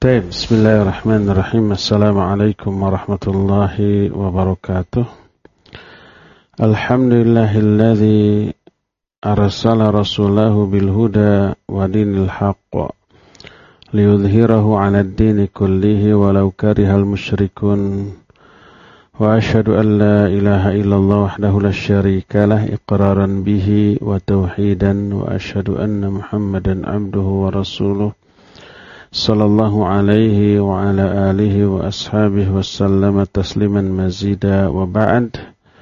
طيب بسم الله الرحمن الرحيم. السلام عليكم ورحمة الله وبركاته. الحمد لله الذي أرسل رسوله بالهدى ودين الحق ليظهره على الدين كله ولو كره المشركون وأشهد أن لا إله إلا الله وحده لا شريك له إقرارا به وتوحيدا وأشهد أن محمدا عبده ورسوله sallallahu alaihi wa ala alihi wa ashabihi wa sallama tasliman mazida wa ba'd.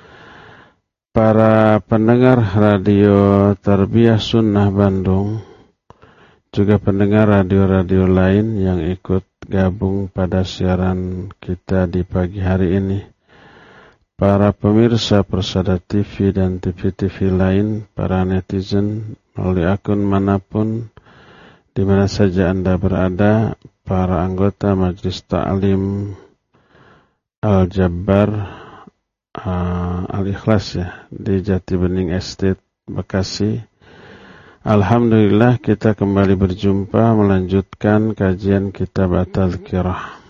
Para pendengar radio Tarbiyah Sunnah Bandung, juga pendengar radio-radio lain yang ikut gabung pada siaran kita di pagi hari ini, para pemirsa Persada TV dan TV-TV lain, para netizen melalui akun manapun di mana saja Anda berada, para anggota Majelis Ta'lim Al-Jabbar Al-Ikhlas ya, di Jati Bening Estate, Bekasi. Alhamdulillah kita kembali berjumpa melanjutkan kajian kitab At-Tadhkirah.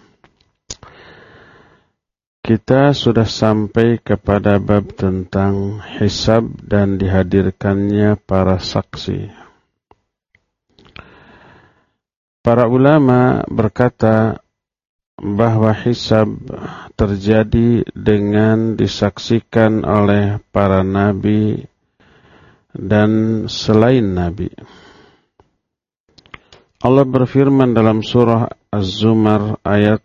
Kita sudah sampai kepada bab tentang hisab dan dihadirkannya para saksi. Para ulama berkata bahwa hisab terjadi dengan disaksikan oleh para nabi dan selain nabi. Allah berfirman dalam surah Az-Zumar ayat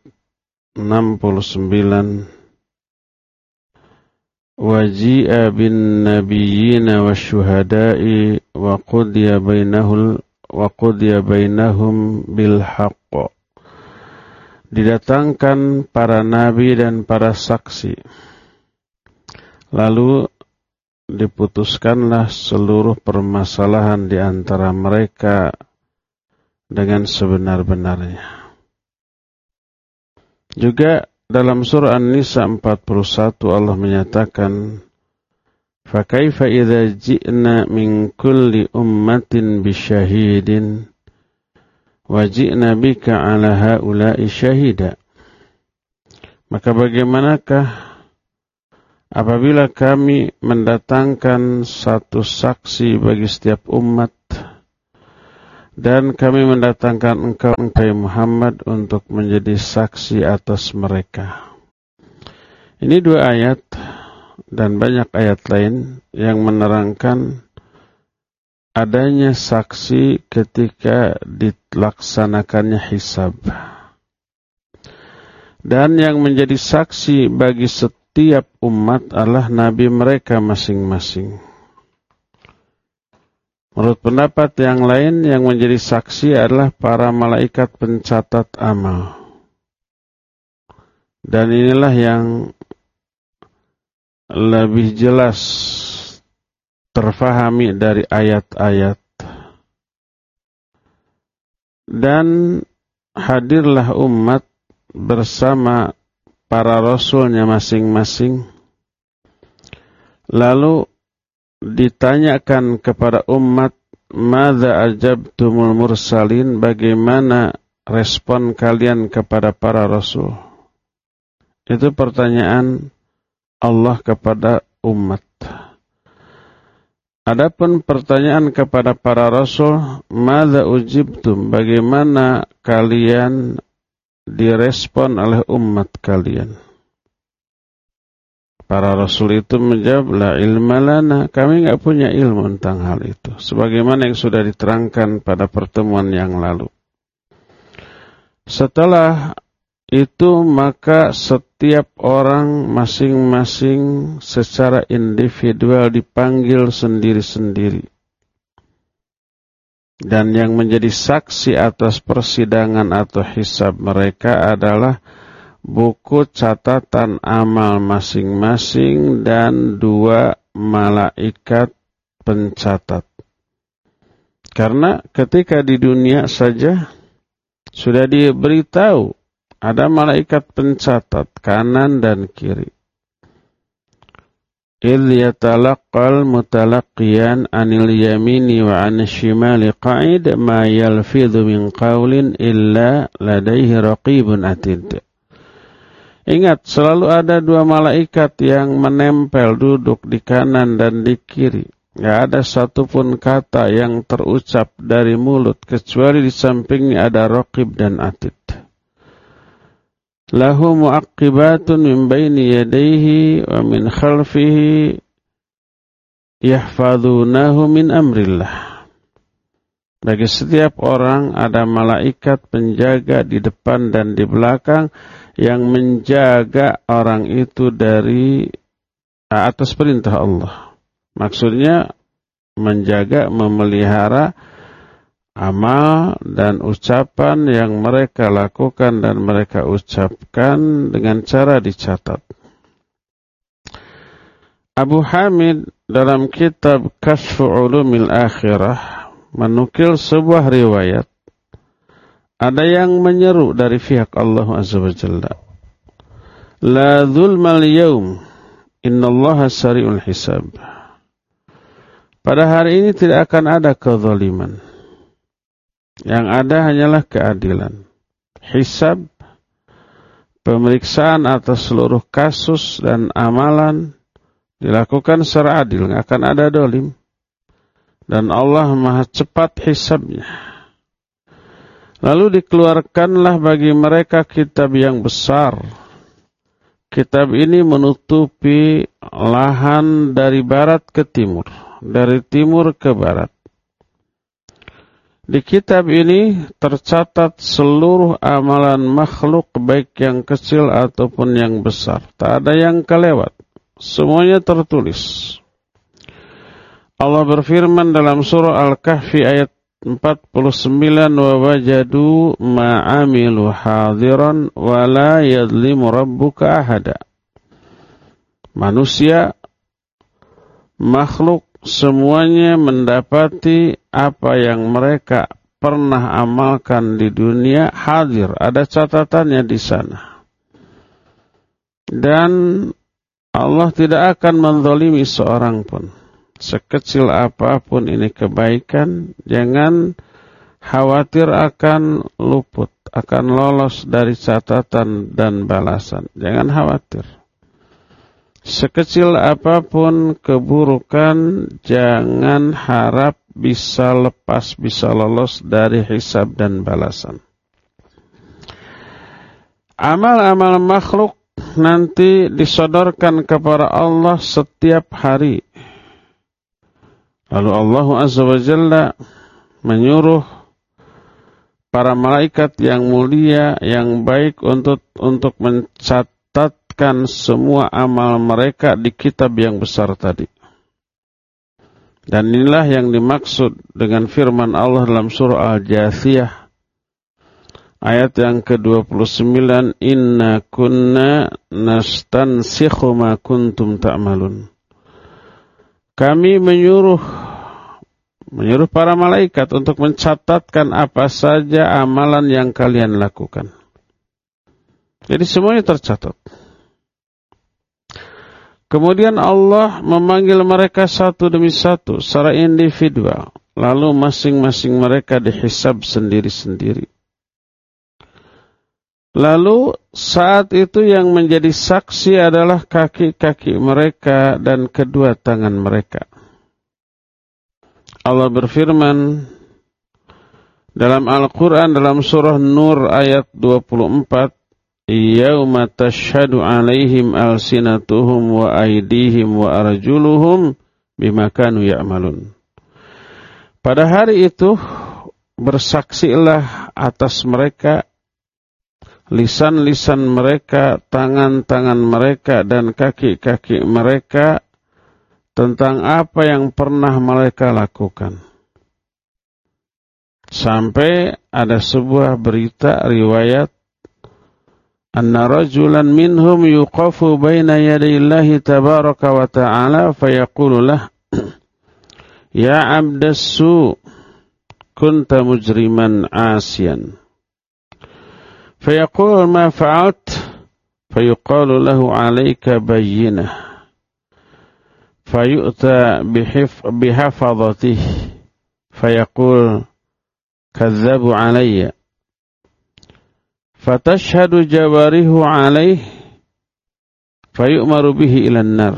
69, "Waji'a bin nabiyyina wasyuhada'i wa qudiya bainahum bil haqq." Didatangkan para nabi dan para saksi, lalu diputuskanlah seluruh permasalahan di antara mereka dengan sebenar-benarnya. Juga dalam surah An-Nisa 41 Allah menyatakan, "Fakaifa idza ji'na min kulli ummatin bisyahidin wa ji'na bika 'ala haula'i syahida." Maka bagaimanakah apabila kami mendatangkan satu saksi bagi setiap umat dan kami mendatangkan engkau Muhammad untuk menjadi saksi atas mereka. Ini dua ayat dan banyak ayat lain yang menerangkan adanya saksi ketika dilaksanakannya hisab. Dan yang menjadi saksi bagi setiap umat adalah nabi mereka masing-masing. Menurut pendapat yang lain, yang menjadi saksi adalah para malaikat pencatat amal. Dan inilah yang lebih jelas terfahami dari ayat-ayat. Dan hadirlah umat bersama para rasulnya masing-masing. Lalu ditanyakan kepada umat, "Madza ajabtumul mursalin?" Bagaimana respon kalian kepada para rasul? Itu pertanyaan Allah kepada umat. Adapun pertanyaan kepada para rasul, "Madza ujibtum?" Bagaimana kalian direspon oleh umat kalian? Para rasul itu menjawab, "La ilma lana." Kami enggak punya ilmu tentang hal itu, sebagaimana yang sudah diterangkan pada pertemuan yang lalu. Setelah itu maka setiap orang masing-masing secara individual dipanggil sendiri-sendiri. Dan yang menjadi saksi atas persidangan atau hisab mereka adalah buku catatan amal masing-masing dan dua malaikat pencatat. Karena ketika di dunia saja sudah diberitahu ada malaikat pencatat kanan dan kiri. idh yatalaqqal mutalaqqiyan 'anil yamini wa 'anil shimali qa'id ma yalfidhu min qawlin illa ladaihi raqibun atid. Ingat, selalu ada dua malaikat yang menempel duduk di kanan dan di kiri. Tidak ada satupun kata yang terucap dari mulut kecuali di sampingnya ada raqib dan atid. Lahu mu'aqqibatun min baini yadayhi wa min khalfihi yahfazunahu min amrillah. Bagi setiap orang ada malaikat penjaga di depan dan di belakang yang menjaga orang itu dari atas perintah Allah. Maksudnya menjaga, memelihara amal dan ucapan yang mereka lakukan dan mereka ucapkan dengan cara dicatat. Abu Hamid dalam kitab Kashfu Ulumil Akhirah menukil sebuah riwayat. Ada yang menyeru dari pihak Allah Azza wa Jalla. La zulmal yawm, innallaha sari'ul hisab. Pada hari ini tidak akan ada kezaliman. Yang ada hanyalah keadilan. Hisab, pemeriksaan atas seluruh kasus dan amalan dilakukan secara adil, tidak akan ada dolim. Dan Allah maha cepat hisabnya. Lalu dikeluarkanlah bagi mereka kitab yang besar. Kitab ini menutupi lahan dari barat ke timur, dari timur ke barat. Di kitab ini tercatat seluruh amalan makhluk baik yang kecil ataupun yang besar. Tak ada yang kelewat. Semuanya tertulis. Allah berfirman dalam surah Al-Kahfi ayat 49, wa wajadu ma'amilu hadiran wa la yadlimu rabbuka ahada. Manusia, makhluk, semuanya mendapati apa yang mereka pernah amalkan di dunia hadir, ada catatannya di sana. Dan Allah tidak akan menzalimi seorang pun. Sekecil apapun ini kebaikan, jangan khawatir akan luput, akan lolos dari catatan dan balasan. Jangan khawatir. Sekecil apapun keburukan, jangan harap bisa lepas, bisa lolos dari hisab dan balasan. Amal-amal makhluk nanti disodorkan kepada Allah setiap hari. Lalu Allah Azza wa Jalla menyuruh para malaikat yang mulia, yang baik untuk mencatatkan semua amal mereka di kitab yang besar tadi. Dan inilah yang dimaksud dengan firman Allah dalam surah Al-Jathiyah ayat yang ke-29, inna kunna nastansikhu ma kuntum ta'malun. Kami menyuruh para malaikat untuk mencatatkan apa saja amalan yang kalian lakukan. Jadi semuanya tercatat. Kemudian Allah memanggil mereka satu demi satu secara individual. Lalu masing-masing mereka dihisab sendiri-sendiri. Lalu saat itu yang menjadi saksi adalah kaki-kaki mereka dan kedua tangan mereka. Allah berfirman dalam Al-Quran dalam surah Nur ayat 24, Yauma tashhadu alaihim alsinatuhum wa aydihim wa arjuluhum bima kanu ya'malun. Pada hari itu bersaksilah atas mereka lisan-lisan mereka, tangan-tangan mereka, dan kaki-kaki mereka tentang apa yang pernah mereka lakukan. Sampai ada sebuah berita riwayat, anna rajulan minhum yuqafu baina yadayillahi tabaraka wa ta'ala fayaqulu lah, ya abdassu kunta mujriman asiyan. فيقول ما فعلت فيقال له عليك بينة fayu'ta bihafadhatih fayaqul kadzabu alayya fatashhadu jawarihu alayh fayu'maru bihi ilan nar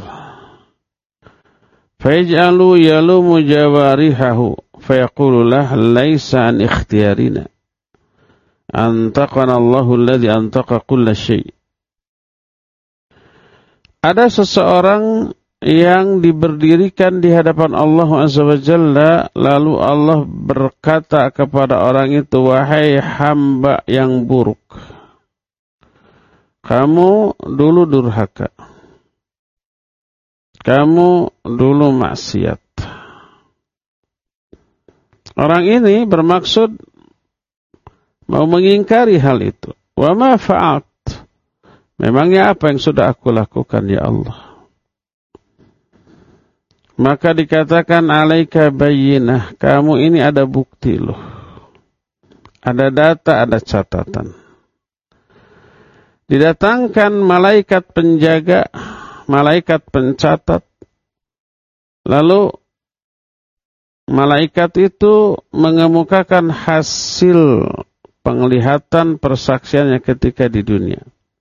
fayaj'alu yalumu jawarihahu fayaqulu lah laysa an ikhtiyarina antaqana Allahu alladhi antaqa kulla syai'. Ada seseorang yang diberdirikan di hadapan Allah Azza wa Jalla, lalu Allah berkata kepada orang itu, wahai hamba yang buruk, kamu dulu durhaka, kamu dulu maksiat. Orang ini bermaksud mau mengingkari hal itu. Wa ma fa'alt, memangnya apa yang sudah aku lakukan ya Allah? Maka dikatakan alaika bayyinah, kamu ini ada bukti loh. Ada data, ada catatan. Didatangkan malaikat penjaga, malaikat pencatat. Lalu malaikat itu mengemukakan hasil penglihatan persaksiannya ketika di dunia.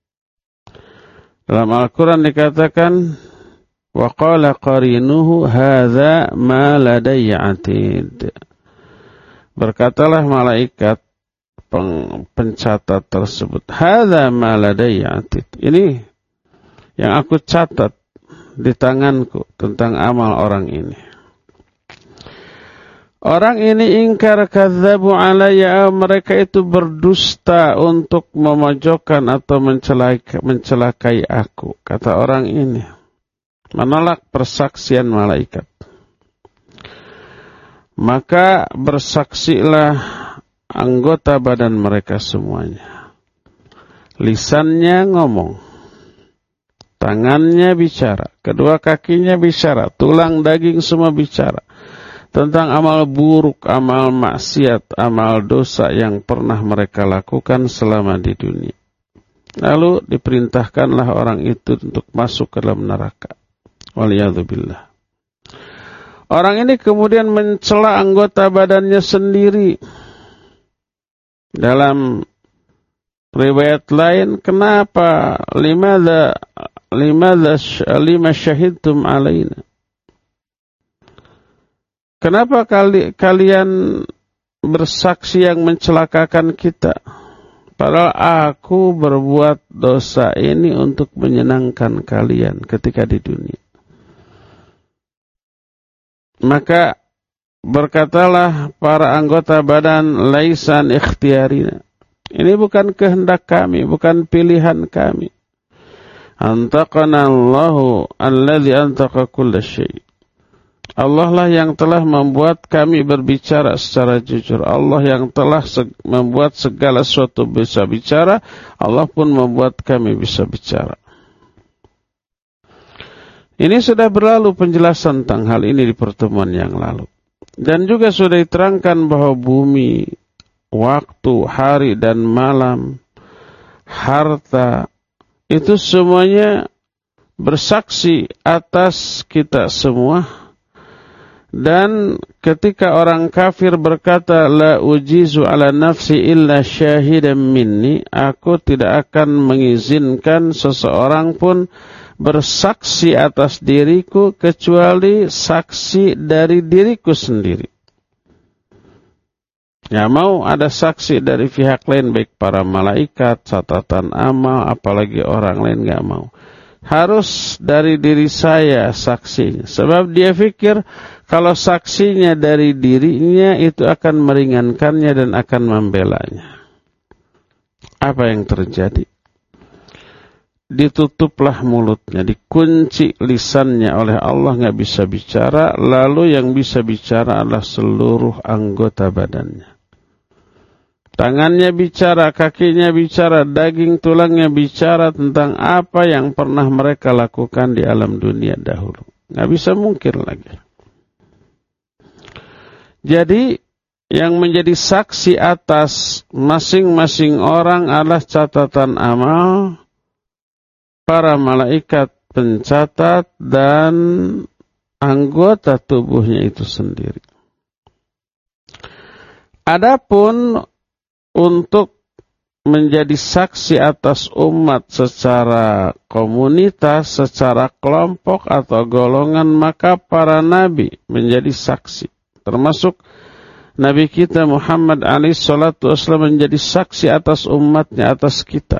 Dalam Al-Quran dikatakan, wa qala qarinuhu hadza ma ladayya atid. Berkatalah malaikat pencatat tersebut, hadza ma ladayya atid. Ini yang aku catat di tanganku tentang amal orang ini. Orang ini ingkar kadzabu alayya, mereka itu berdusta untuk memojokkan atau mencelakai aku. Kata orang ini, menolak persaksian malaikat. Maka bersaksilah anggota badan mereka semuanya. Lisannya ngomong, tangannya bicara, kedua kakinya bicara, tulang daging semua bicara tentang amal buruk, amal maksiat, amal dosa yang pernah mereka lakukan selama di dunia. Lalu diperintahkanlah orang itu untuk masuk ke dalam neraka. Waliyadzubillah. Orang ini kemudian mencela anggota badannya sendiri. Dalam riwayat lain, kenapa lima syahidtum alaina? Kenapa kalian bersaksi yang mencelakakan kita? Padahal aku berbuat dosa ini untuk menyenangkan kalian ketika di dunia. Maka berkatalah para anggota badan, laisan ikhtiyarina. Ini bukan kehendak kami, bukan pilihan kami. Antaqana Allahu alladzi antaqa kulla syai'. Allah lah yang telah membuat kami berbicara secara jujur. Allah yang telah membuat segala sesuatu bisa bicara. Allah pun membuat kami bisa bicara. Ini sudah berlalu penjelasan tentang hal ini di pertemuan yang lalu. Dan juga sudah diterangkan bahwa bumi, waktu, hari dan malam, harta, itu semuanya bersaksi atas kita semua. Dan ketika orang kafir berkata, la ujizu ala nafsi illa syahidan minni, aku tidak akan mengizinkan seseorang pun bersaksi atas diriku kecuali saksi dari diriku sendiri. Ya, mau ada saksi dari pihak lain, baik para malaikat, catatan amal, apalagi orang lain, gak mau. Harus dari diri saya saksinya. Sebab dia pikir kalau saksinya dari dirinya itu akan meringankannya dan akan membelanya. Apa yang terjadi? Ditutuplah mulutnya, dikunci lisannya oleh Allah, gak bisa bicara. Lalu yang bisa bicara adalah seluruh anggota badannya. Tangannya bicara, kakinya bicara, daging tulangnya bicara tentang apa yang pernah mereka lakukan di alam dunia dahulu. Nggak bisa mungkin lagi. Jadi yang menjadi saksi atas masing-masing orang adalah catatan amal, para malaikat pencatat, dan anggota tubuhnya itu sendiri. Adapun untuk menjadi saksi atas umat secara komunitas, secara kelompok atau golongan, maka para nabi menjadi saksi. Termasuk Nabi kita Muhammad alaihi salatu wasallam menjadi saksi atas umatnya, atas kita.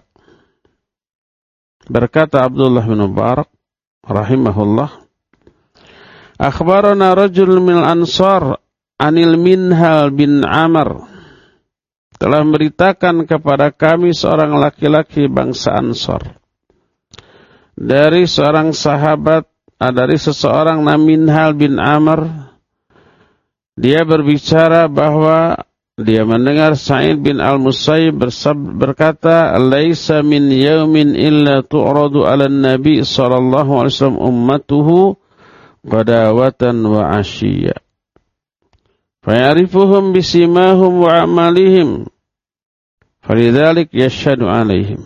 Berkata Abdullah bin Mubarak rahimahullah, akhbarana rajul min ansar anil Minhal bin Amr, telah memberitakan kepada kami seorang laki-laki bangsa Ansar dari seorang sahabat, dari seseorang Minhal bin Amr. Dia berbicara bahwa dia mendengar Sa'id bin Al-Musayyib berkata, laisa min yaumin illa tu'radu 'ala an-nabi sallallahu alaihi wasallam ummatuhu qadawatan wa 'ashiyya fayarifuhum bisimahum wa amalihim falidzalik yashhadu 'alaihim.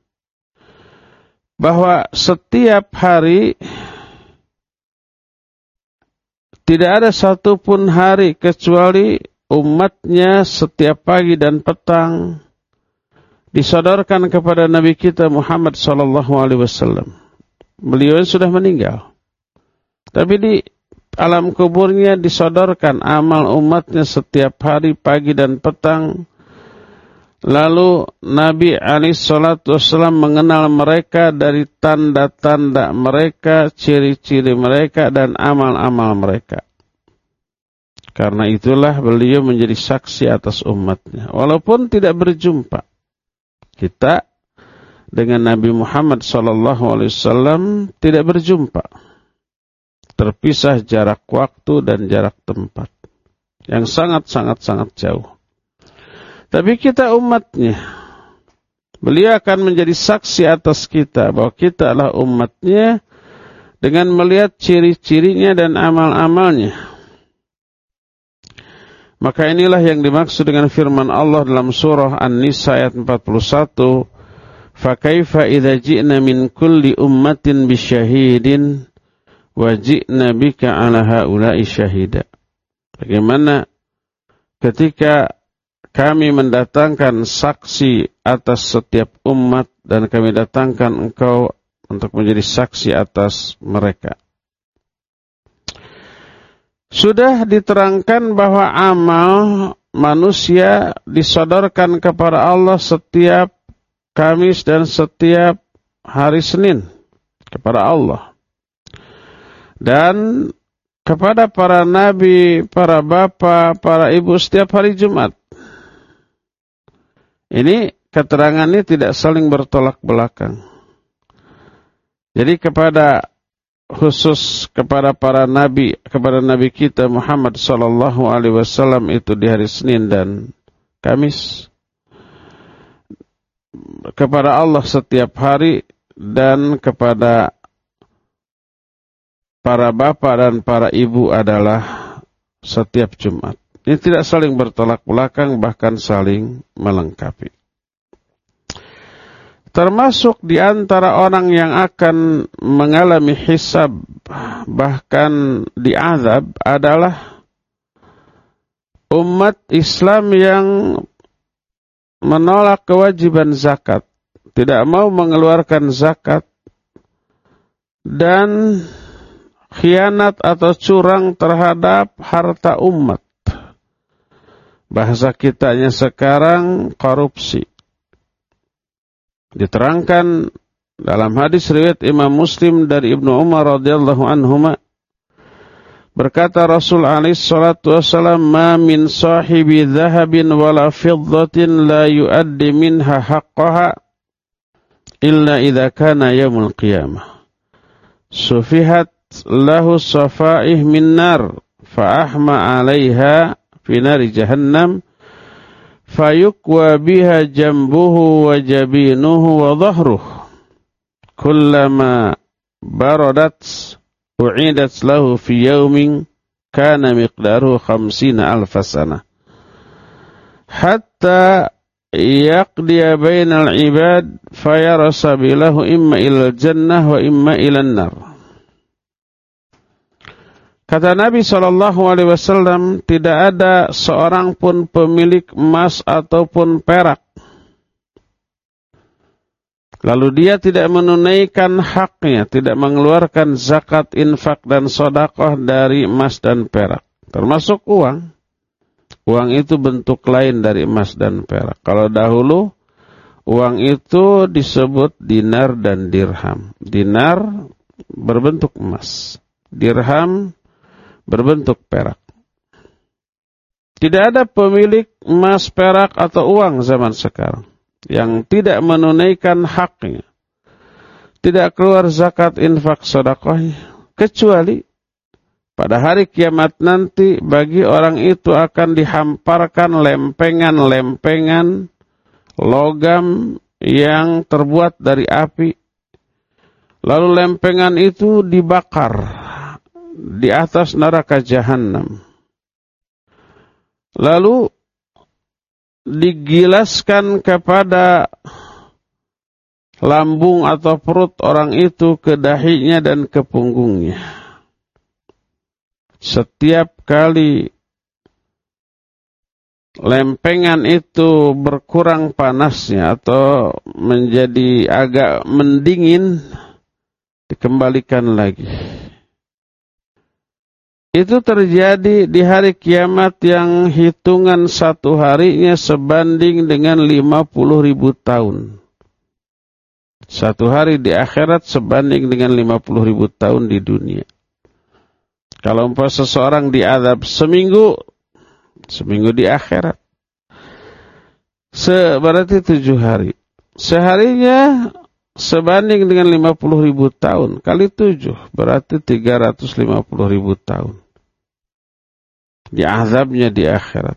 Bahwa setiap hari tidak ada satupun hari kecuali umatnya setiap pagi dan petang disodorkan kepada Nabi kita Muhammad sallallahu alaihi wasallam. Beliau sudah meninggal, tapi di alam kuburnya disodorkan amal umatnya setiap hari pagi dan petang. Lalu Nabi alaihi salatu wasallam mengenal mereka dari tanda-tanda mereka, ciri-ciri mereka, dan amal-amal mereka. Karena itulah beliau menjadi saksi atas umatnya. Walaupun tidak berjumpa, kita dengan Nabi Muhammad SAW tidak berjumpa. Terpisah jarak waktu dan jarak tempat yang sangat jauh. Tapi kita umatnya, beliau akan menjadi saksi atas kita bahwa kita adalah umatnya dengan melihat ciri-cirinya dan amal-amalnya. Maka inilah yang dimaksud dengan firman Allah dalam surah An-Nisa ayat 41. فَكَيْفَ إِذَا جِئْنَا مِنْ كُلِّ أُمَّةٍ بِشَهِيدٍ وَجِئْنَا بِكَ عَلَى هَؤُلَاءِ شَهِيدًا. Bagaimana ketika kami mendatangkan saksi atas setiap umat dan kami datangkan engkau untuk menjadi saksi atas mereka. Sudah diterangkan bahwa amal manusia disodorkan kepada Allah setiap Kamis dan setiap hari Senin kepada Allah. Dan kepada para nabi, para bapak, para ibu setiap hari Jumat. Ini keterangannya tidak saling bertolak belakang. Jadi khusus kepada para nabi, kepada nabi kita Muhammad sallallahu alaihi wasallam itu di hari Senin dan Kamis. Kepada Allah setiap hari, dan kepada para bapak dan para ibu adalah setiap Jumat. Ini tidak saling bertolak belakang, bahkan saling melengkapi. Termasuk di antara orang yang akan mengalami hisab, bahkan diazab, adalah umat Islam yang menolak kewajiban zakat, tidak mau mengeluarkan zakat, dan khianat atau curang terhadap harta umat. Bahasa kitanya sekarang korupsi. Diterangkan dalam hadis riwayat Imam Muslim dari Ibnu Umar radhiyallahu anhuma, berkata Rasul alaihi salatu wasallam, "Ma min sahibi dhahabin wala fiddatin la yuaddi minha haqqaha illa idza kana yaumul qiyamah. Sufihat lahu safaih min nar fa ahma 'alaiha fi nari jahannam fayukwa biha jambuhu wa jabinuhu wa dhahruhu kullama baradat u'idat lahu fi yawmin kana miqdaruhu 50,000 sanah hatta yaqdiya bainal ibad fayara sabilahu imma ilal jannah wa imma ilan nar." Kata Nabi SAW, tidak ada seorang pun pemilik emas ataupun perak, lalu dia tidak menunaikan haknya, tidak mengeluarkan zakat, infak, dan sedekah dari emas dan perak, termasuk uang. Uang itu bentuk lain dari emas dan perak. Kalau dahulu, uang itu disebut dinar dan dirham. Dinar berbentuk emas, dirham berbentuk perak. Tidak ada pemilik emas, perak, atau uang zaman sekarang yang tidak menunaikan haknya, tidak keluar zakat, infak, sedekahnya, kecuali pada hari kiamat nanti bagi orang itu akan dihamparkan lempengan-lempengan logam yang terbuat dari api. Lalu lempengan itu dibakar di atas neraka jahanam. Lalu digilaskan kepada lambung atau perut orang itu, ke dahinya dan ke punggungnya. Setiap kali lempengan itu berkurang panasnya atau menjadi agak mendingin, dikembalikan lagi. Itu terjadi di hari kiamat yang hitungan satu harinya sebanding dengan 50.000 tahun. Satu hari di akhirat sebanding dengan 50.000 tahun di dunia. Kalau umpama seseorang diazab seminggu di akhirat, berarti 7 hari. Seharinya sebanding dengan 50.000 tahun, kali 7, berarti 350.000 tahun. Diazabnya di akhirat.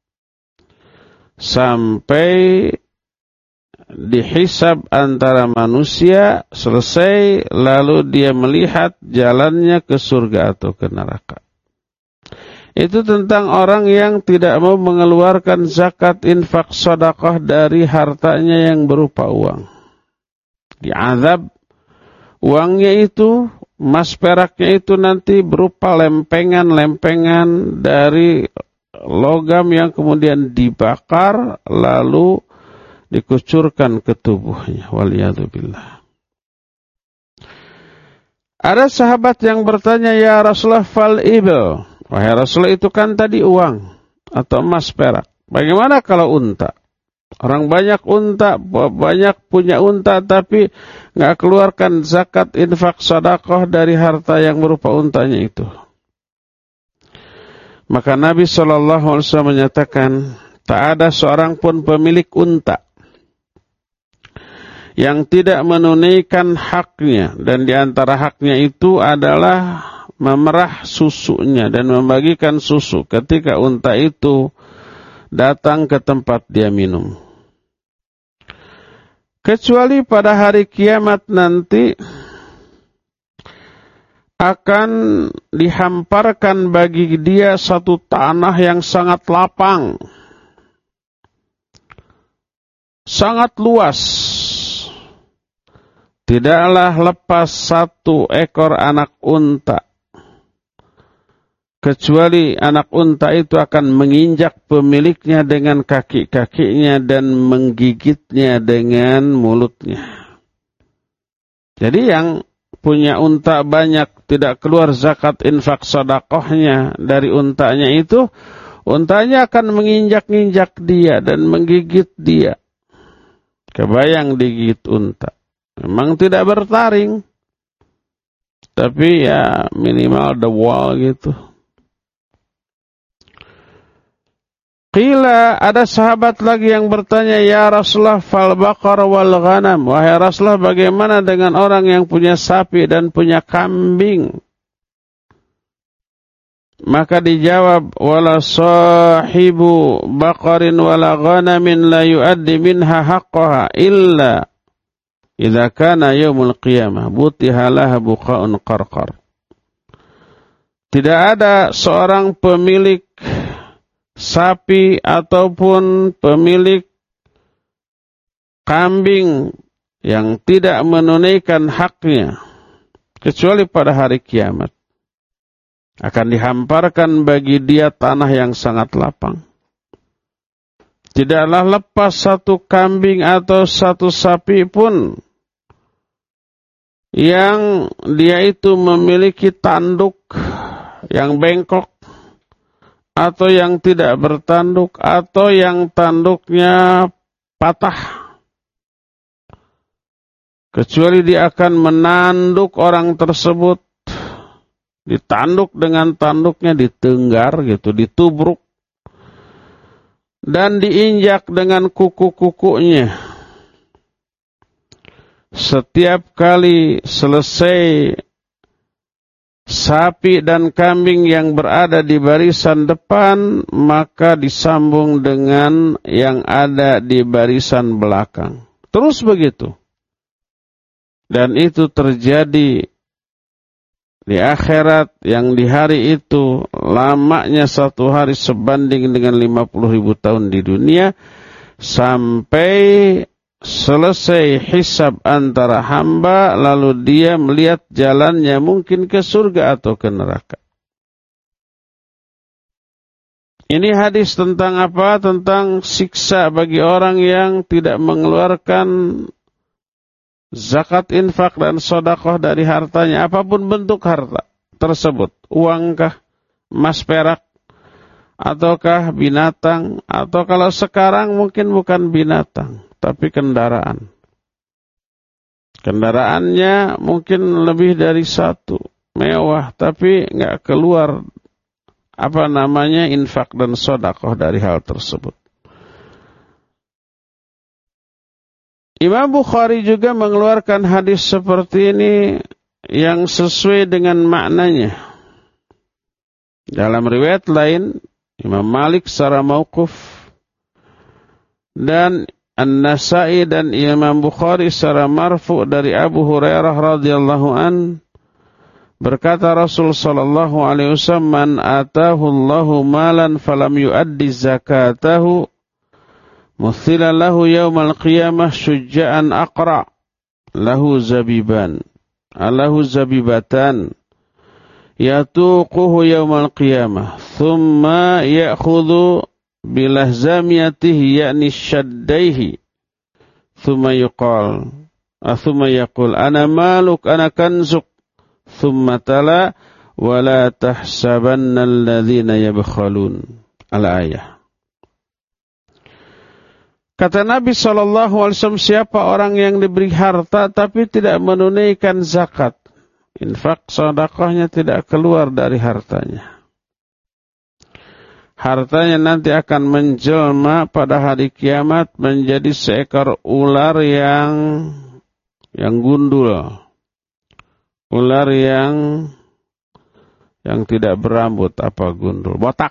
Sampai dihisab antara manusia, selesai, lalu dia melihat jalannya ke surga atau ke neraka. Itu tentang orang yang tidak mau mengeluarkan zakat, infak, sedekah dari hartanya yang berupa uang. Diazab, uangnya itu, emas peraknya itu nanti berupa lempengan-lempengan dari logam yang kemudian dibakar lalu dikucurkan ke tubuhnya. Waliyadzubillah. Ada sahabat yang bertanya, ya Rasulullah, fal ibil. Wahai Rasulullah, itu kan tadi uang atau emas perak. Bagaimana kalau unta? Orang banyak unta, banyak punya unta, tapi nggak keluarkan zakat, infak, sedekah dari harta yang berupa untanya itu. Maka Nabi SAW menyatakan, tak ada seorang pun pemilik unta yang tidak menunaikan haknya, dan di antara haknya itu adalah memerah susunya dan membagikan susu ketika unta itu datang ke tempat dia minum. Kecuali pada hari kiamat nanti akan dihamparkan bagi dia satu tanah yang sangat lapang, sangat luas. Tidaklah lepas satu ekor anak unta, kecuali anak unta itu akan menginjak pemiliknya dengan kaki-kakinya dan menggigitnya dengan mulutnya. Jadi yang punya unta banyak, tidak keluar zakat, infak, sedekahnya dari untanya itu, untanya akan menginjak-injak dia dan menggigit dia. Kebayang digigit unta. Memang tidak bertaring, tapi ya minimal the wall gitu. Qila, ada sahabat lagi yang bertanya, ya Rasulullah, fal baqar wal ghanam. Wahai Rasulullah, bagaimana dengan orang yang punya sapi dan punya kambing? Maka dijawab, wala sahibu baqarin wala ghanamin la yuaddi minha haqqaha illa idza kana yaumul qiyamah butiha laha buqa'un qarqar. Tidak ada seorang pemilik sapi ataupun pemilik kambing yang tidak menunaikan haknya kecuali pada hari kiamat. Akan dihamparkan bagi dia tanah yang sangat lapang. Tidaklah lepas satu kambing atau satu sapi pun yang dia itu memiliki tanduk yang bengkok, atau yang tidak bertanduk, atau yang tanduknya patah, kecuali dia akan menanduk orang tersebut, ditanduk dengan tanduknya, ditenggar gitu, ditubruk, dan diinjak dengan kuku-kukunya. Setiap kali selesai sapi dan kambing yang berada di barisan depan, maka disambung dengan yang ada di barisan belakang. Terus begitu. Dan itu terjadi di akhirat, yang di hari itu lamanya satu hari sebanding dengan 50.000 tahun di dunia, sampai selesai hisab antara hamba, lalu dia melihat jalannya mungkin ke surga atau ke neraka. Ini hadis tentang apa? Tentang siksa bagi orang yang tidak mengeluarkan zakat, infak, dan sedekah dari hartanya, apapun bentuk harta tersebut. Uangkah, emas perak, ataukah binatang, atau kalau sekarang mungkin bukan binatang, tapi kendaraan. Kendaraannya mungkin lebih dari satu, mewah, tapi nggak keluar infak dan sedekah dari hal tersebut. Imam Bukhari juga mengeluarkan hadis seperti ini yang sesuai dengan maknanya. Dalam riwayat lain, Imam Malik secara mauquf, dan An-Nasa'i dan Imam Bukhari secara marfu' dari Abu Hurairah radhiyallahu an, berkata Rasul sallallahu alaihi wasallam, "Man atahu Allahu malan falam yuaddi zakatahu, muthila lahu yaumal qiyamah syuja'an aqra, lahu zabibatan, yatuquhu yaumal qiyamah, thumma ya'khudhu bilahzamiyatihi ya'ni syaddaihi, thumma yaqul ana maluk ana kanzuk, thumma tala wala tahsabanna alladhina yabkhalun." Al-ayah. Kata Nabi SAW, siapa orang yang diberi harta tapi tidak menunaikan zakat, infak, sedekahnya tidak keluar dari hartanya, hartanya nanti akan menjelma pada hari kiamat menjadi seekor ular yang gundul, ular yang tidak berambut, gundul, botak.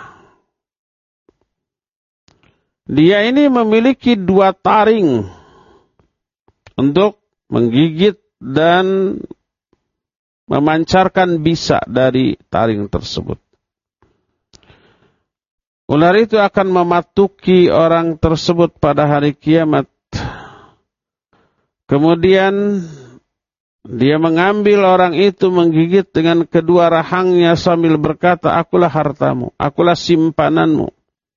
Dia ini memiliki 2 taring untuk menggigit dan memancarkan bisa dari taring tersebut. Ular itu akan mematuki orang tersebut pada hari kiamat. Kemudian dia mengambil orang itu, menggigit dengan kedua rahangnya sambil berkata, "Akulah hartamu, akulah simpananmu."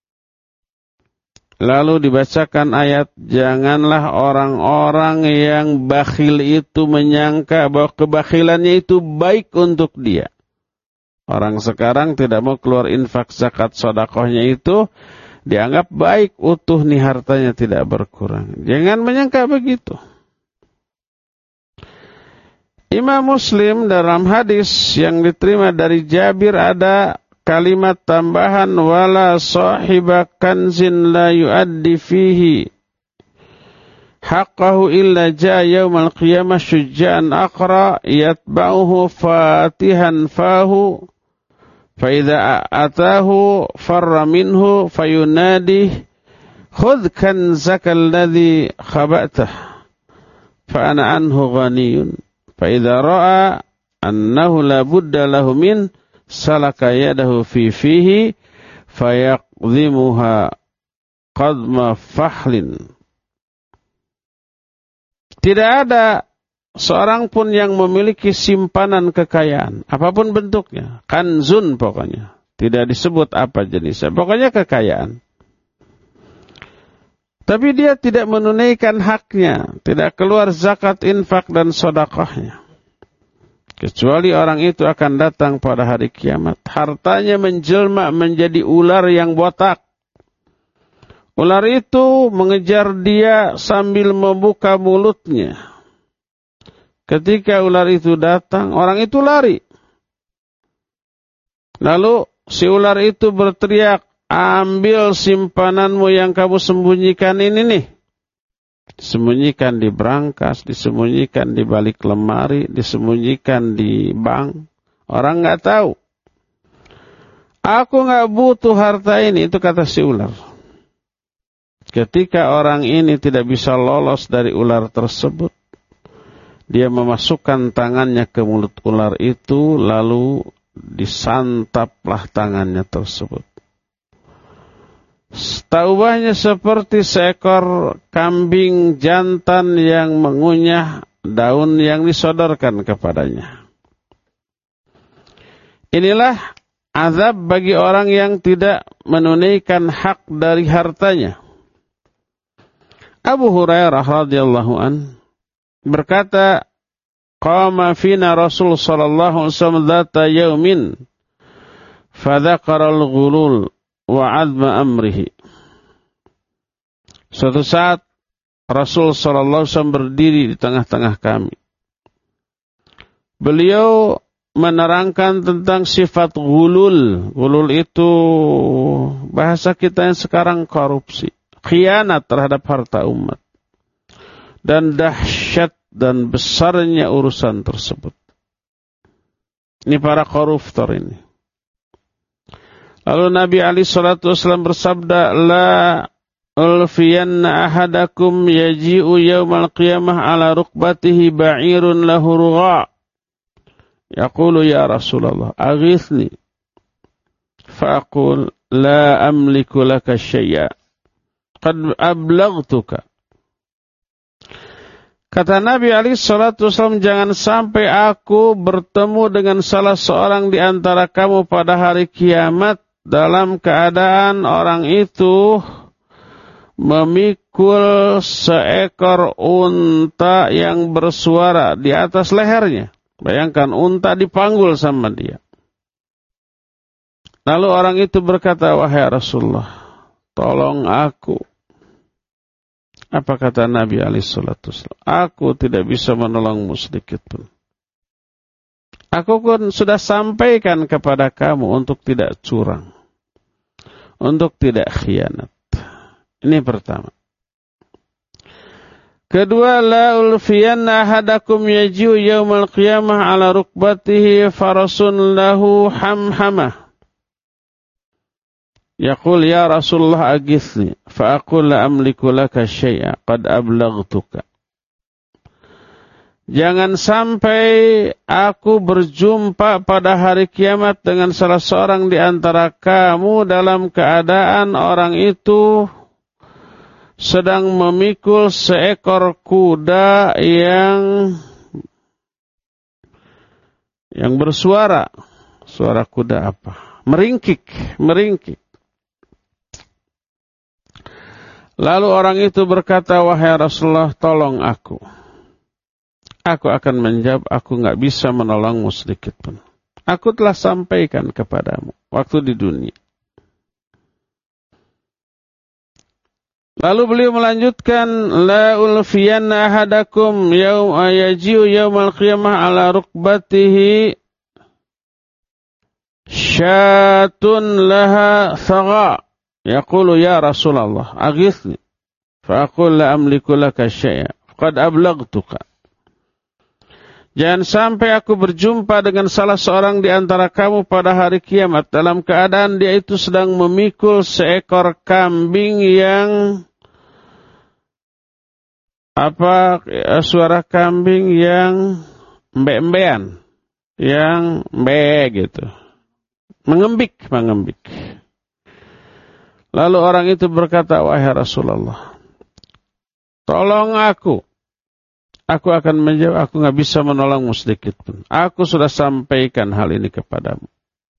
Lalu dibacakan ayat, janganlah orang-orang yang bakhil itu menyangka bahwa kebakhilannya itu baik untuk dia. Orang sekarang tidak mau keluar infak, zakat, sedekahnya itu dianggap baik, utuh nih hartanya, tidak berkurang. Jangan menyangka begitu. Imam Muslim dalam hadis yang diterima dari Jabir ada kalimat tambahan, wala sahiba kanzin la yuaddi fihi haqqahu illa jaa yaumal qiyamah syujja'an aqra yatba'uhu fatihan fahu fa idza atahu farra minhu fayunadih khudh kanzaka alladhi khaba'tah fa ana anhu ghaniyun fa idza ra'a annahu la budda lahu min salaka yadahu fi fihi fayaqdhimuha qadma fahlin. Tidak ada seorang pun yang memiliki simpanan kekayaan, apapun bentuknya, kanzun pokoknya, tidak disebut apa jenisnya, pokoknya kekayaan. Tapi dia tidak menunaikan haknya, tidak keluar zakat, infak, dan sedekahnya. Kecuali orang itu akan datang pada hari kiamat. Hartanya menjelma menjadi ular yang botak. Ular itu mengejar dia sambil membuka mulutnya. Ketika ular itu datang, orang itu lari. Lalu si ular itu berteriak, ambil simpananmu yang kamu sembunyikan ini nih. Disembunyikan di brankas, disembunyikan di balik lemari, disembunyikan di bank. Orang nggak tahu. Aku nggak butuh harta ini, itu kata si ular. Ketika orang ini tidak bisa lolos dari ular tersebut, dia memasukkan tangannya ke mulut ular itu, lalu disantaplah tangannya tersebut. Taubahnya seperti seekor kambing jantan yang mengunyah daun yang disodorkan kepadanya. Inilah azab bagi orang yang tidak menunaikan hak dari hartanya. Abu Hurairah radhiyallahu an berkata, qama fina Rasul sallallahu alaihi wasallam dzata yaumin fadzakara al-ghulul wa 'azma amrihi. Suatu saat Rasul sallallahu alaihi wasallam berdiri di tengah-tengah kami. Beliau menerangkan tentang sifat ghulul. Ghulul itu bahasa kita yang sekarang korupsi, khianat terhadap harta umat. Dan dahsyat dan besarnya urusan tersebut. Ini para koruptor ini. Lalu Nabi alaihi salatu wasallam bersabda, la ulfiyanna ahadakum yaji'u yawmal qiyamah ala rukbatihi ba'irun lahu rugha. Yaqulu ya Rasulullah, aghithni. Fa'aqul, la amliku laka syai'a. Qad ablaghtuka. Kata Nabi alaihi salatu wasallam, jangan sampai aku bertemu dengan salah seorang di antara kamu pada hari kiamat dalam keadaan orang itu memikul seekor unta yang bersuara di atas lehernya. Bayangkan unta dipanggul sama dia. Lalu orang itu berkata, wahai Rasulullah, tolong aku. Apa kata Nabi alaihi salatu wasallam? Aku tidak bisa menolongmu sedikit pun. Aku pun sudah sampaikan kepada kamu untuk tidak curang, untuk tidak khianat. Ini pertama. Kedua, la ulfiyanna ahadakum yaji'u yaumal qiyamah ala rukbatihi farasun lahu hamhamah. Yaqul ya Rasulullah aghithni, fa aqul la amliku laka syai'a qad ablaghtuka. Jangan sampai aku berjumpa pada hari kiamat dengan salah seorang di antara kamu dalam keadaan orang itu sedang memikul seekor kuda yang bersuara. Suara kuda apa? Meringkik. Lalu orang itu berkata, wahai Rasulullah, tolong aku. Aku akan menjawab, aku enggak bisa menolongmu sedikit pun. Aku telah sampaikan kepadamu waktu di dunia. Lalu beliau melanjutkan, la ulfiyanna ahadakum yaji'u yaumal qiyamah ala rukbatihi syatun laha thaga. Yaqulu ya Rasulullah aghithni. Fa aqul la amliku laka syai'a qad ablaghtuka. Jangan sampai aku berjumpa dengan salah seorang di antara kamu pada hari kiamat dalam keadaan dia itu sedang memikul seekor kambing yang suara kambing yang embe-embean, yang embe gitu. Mengembik. Lalu orang itu berkata, wahai Rasulullah, tolong aku. Aku akan menjawab, aku nggak bisa menolongmu sedikit pun. Aku sudah sampaikan hal ini kepadamu.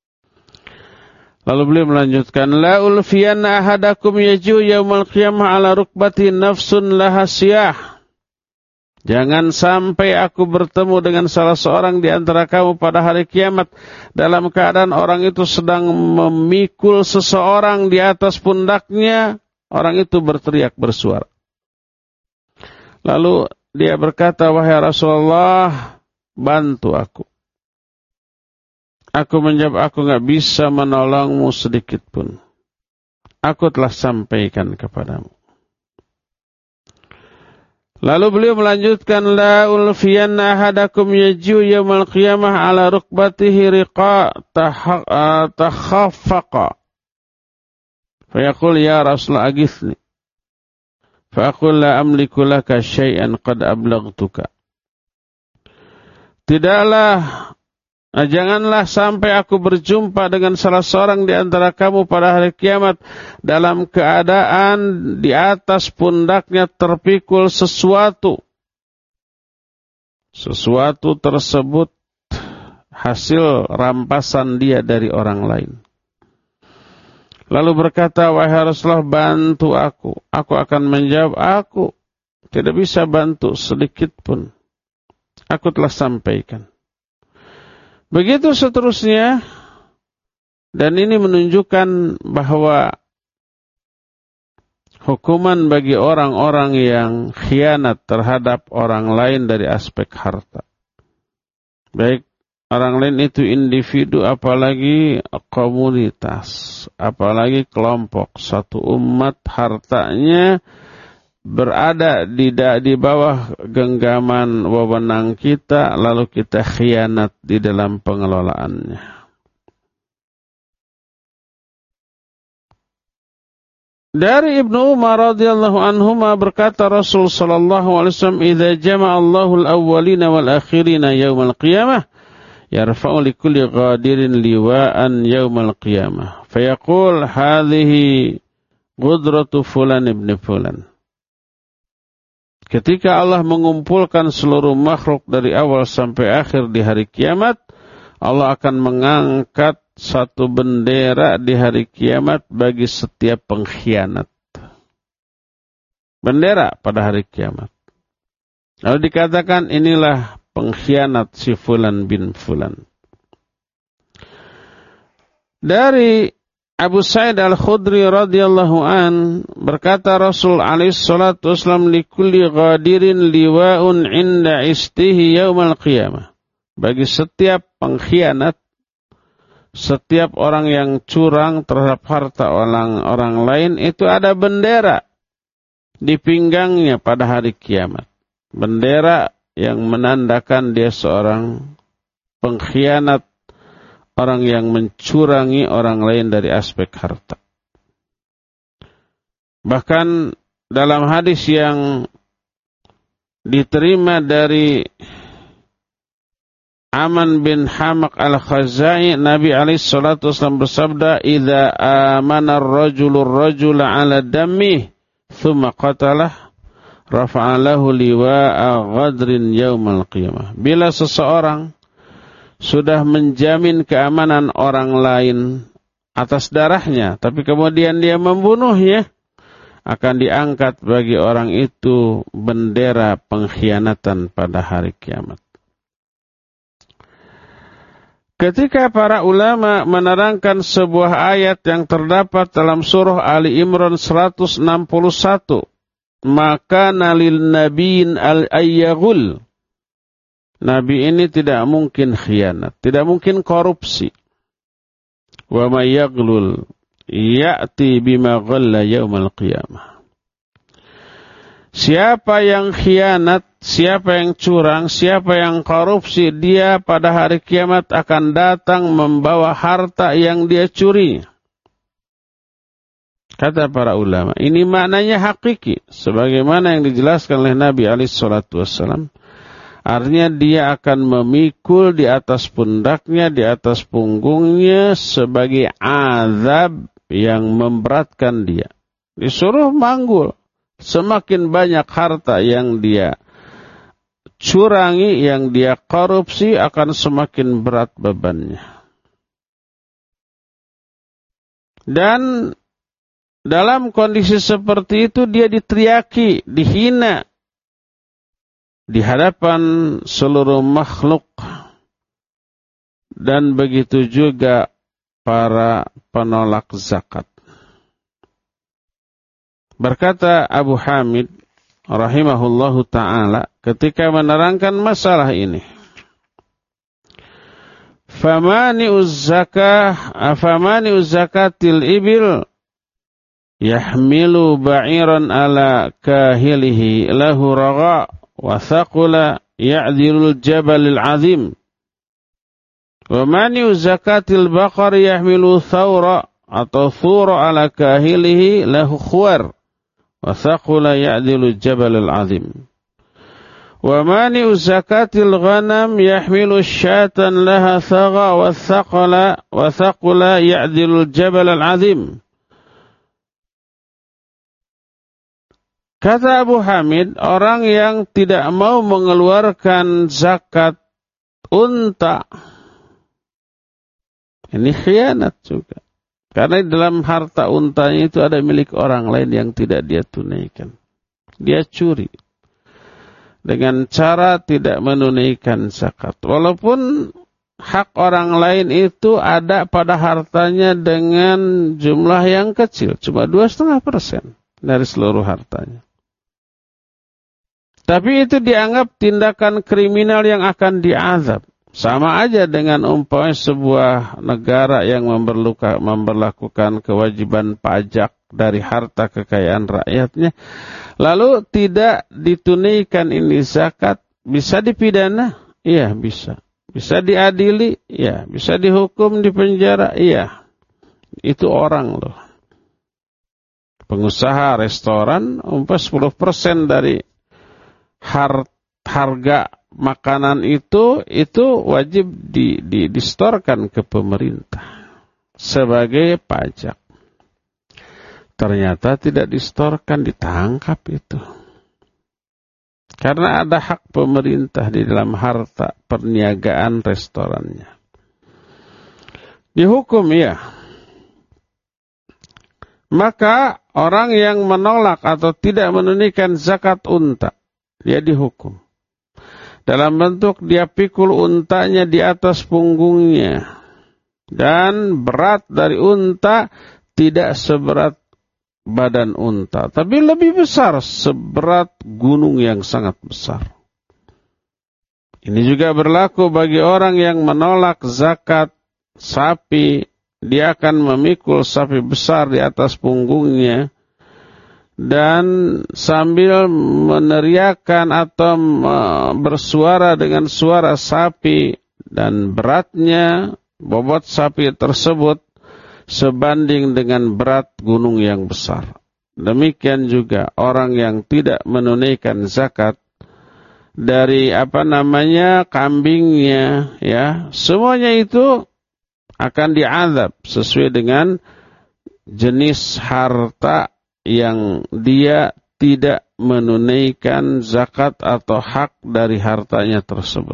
Lalu beliau melanjutkan, la ulfiyanna ahadakum yaju yaumal qiyamah ala rukbati nafsun lahasiyah. Jangan sampai aku bertemu dengan salah seorang di antara kamu pada hari kiamat dalam keadaan orang itu sedang memikul seseorang di atas pundaknya. Orang itu berteriak bersuara. Lalu dia berkata, wahai Rasulullah, bantu aku. Aku menjawab, aku nggak bisa menolongmu sedikit pun. Aku telah sampaikan kepadamu. Lalu beliau melanjutkan, la ulfiyanna ahadakum yaju yaumal qiyamah ala rukbatihi riqa takhaffaqa. Fayaqul ya Rasulullah agithni. Faqul la amliku laka syai'an qad ablaghtuka. Janganlah sampai aku berjumpa dengan salah seorang di antara kamu pada hari kiamat dalam keadaan di atas pundaknya terpikul sesuatu. Sesuatu tersebut hasil rampasan dia dari orang lain. Lalu berkata, wahai Rasulullah, bantu aku. Aku akan menjawab, aku tidak bisa bantu sedikit pun. Aku telah sampaikan. Begitu seterusnya, dan ini menunjukkan bahwa hukuman bagi orang-orang yang khianat terhadap orang lain dari aspek harta. Baik orang lain itu individu, apalagi komunitas, apalagi kelompok, satu umat hartanya berada di bawah genggaman wewenang kita, lalu kita khianat di dalam pengelolaannya. Dari Ibnu Umar radhiyallahu anhuma berkata Rasul sallallahu alaihi wasallam, "Idza jama'a Allahu al-awwalina wal akhirina yaumal qiyamah, yarfa'u likulli ghadirin liwa'an yaumal qiyamah, fayaqul hadhihi ghudratu fulan ibn fulan." Ketika Allah mengumpulkan seluruh makhluk dari awal sampai akhir di hari kiamat, Allah akan mengangkat satu bendera di hari kiamat bagi setiap pengkhianat. Bendera pada hari kiamat. Lalu dikatakan, inilah pengkhianat si fulan bin fulan. Dari Abu Sa'id Al-Khudri radhiyallahu an berkata Rasul alaihi salatu wasallam, likulli ghadirin liwa'un 'inda istihi yaumal qiyamah. Bagi setiap pengkhianat, setiap orang yang curang terhadap harta orang lain, itu ada bendera di pinggangnya pada hari kiamat. Bendera yang menandakan dia seorang pengkhianat, orang yang mencurangi orang lain dari aspek harta. Bahkan dalam hadis yang diterima dari Aman bin Hamaq al-Khazai, Nabi SAW bersabda, "Idza amana ar-rajulu ar-rajula 'ala dammihi, thumma qatalah, rafa'a lahu liwa'a ghadrin yaumal qiyamah." Bila seseorang sudah menjamin keamanan orang lain atas darahnya, tapi kemudian dia membunuhnya, akan diangkat bagi orang itu bendera pengkhianatan pada hari kiamat. Ketika para ulama menerangkan sebuah ayat yang terdapat dalam surah Ali Imran 161, maka nalil nabiyin al-ayyagul, Nabi ini tidak mungkin khianat, tidak mungkin korupsi. Wa may yaghlul ya'ti bima ghalla yaumal qiyamah. Siapa yang khianat, siapa yang curang, siapa yang korupsi, dia pada hari kiamat akan datang membawa harta yang dia curi. Kata para ulama, ini maknanya hakiki, sebagaimana yang dijelaskan oleh Nabi alaihi salatu wassalam. Artinya dia akan memikul di atas pundaknya, di atas punggungnya sebagai azab yang memberatkan dia. Disuruh manggul. Semakin banyak harta yang dia curangi, yang dia korupsi akan semakin berat bebannya. Dan dalam kondisi seperti itu dia diteriaki, dihina di hadapan seluruh makhluk. Dan begitu juga para penolak zakat. Berkata Abu Hamid rahimahullahu ta'ala ketika menerangkan masalah ini. Famani'uz zakatil ibil yahmilu ba'iran ala kahilihi lahu raga wa thaqula ya'dilul jabalil azim. Wa mani'uz zakatil baqar yahmilu thawra atau thura ala kahilihi lahu khuwar wa thaqula ya'dilul jabalil azim. Wa mani'u zakatil ghanam yahmilu syatan laha thaga wa thaqula ya'dilul jabal al-azim. Kata Abu Hamid, orang yang tidak mau mengeluarkan zakat unta, ini khianat juga. Karena dalam harta untanya itu ada milik orang lain yang tidak dia tunaikan. Dia curi dengan cara tidak menunaikan zakat. Walaupun hak orang lain itu ada pada hartanya dengan jumlah yang kecil. Cuma 2,5% dari seluruh hartanya. Tapi itu dianggap tindakan kriminal yang akan diazab. Sama aja dengan umpamanya sebuah negara yang memberlakukan kewajiban pajak dari harta kekayaan rakyatnya. Lalu tidak ditunaikan ini zakat, bisa dipidana? Iya, bisa. Bisa diadili? Iya. Bisa dihukum di penjara? Iya. Itu orang loh. Pengusaha restoran, 10% dari harga makanan itu wajib distorkan ke pemerintah sebagai pajak. Ternyata tidak distorkan, ditangkap itu. Karena ada hak pemerintah di dalam harta perniagaan restorannya. Dihukum ya. Maka orang yang menolak atau tidak menunaikan zakat unta, dia dihukum. Dalam bentuk dia pikul untanya di atas punggungnya. Dan berat dari unta tidak seberat badan unta, tapi lebih besar, seberat gunung yang sangat besar. Ini juga berlaku bagi orang yang menolak zakat sapi. Dia akan memikul sapi besar di atas punggungnya dan sambil meneriakkan atau bersuara dengan suara sapi, dan beratnya, bobot sapi tersebut sebanding dengan berat gunung yang besar. Demikian juga orang yang tidak menunaikan zakat dari kambingnya, ya, semuanya itu akan diazab sesuai dengan jenis harta yang dia tidak menunaikan zakat atau hak dari hartanya tersebut.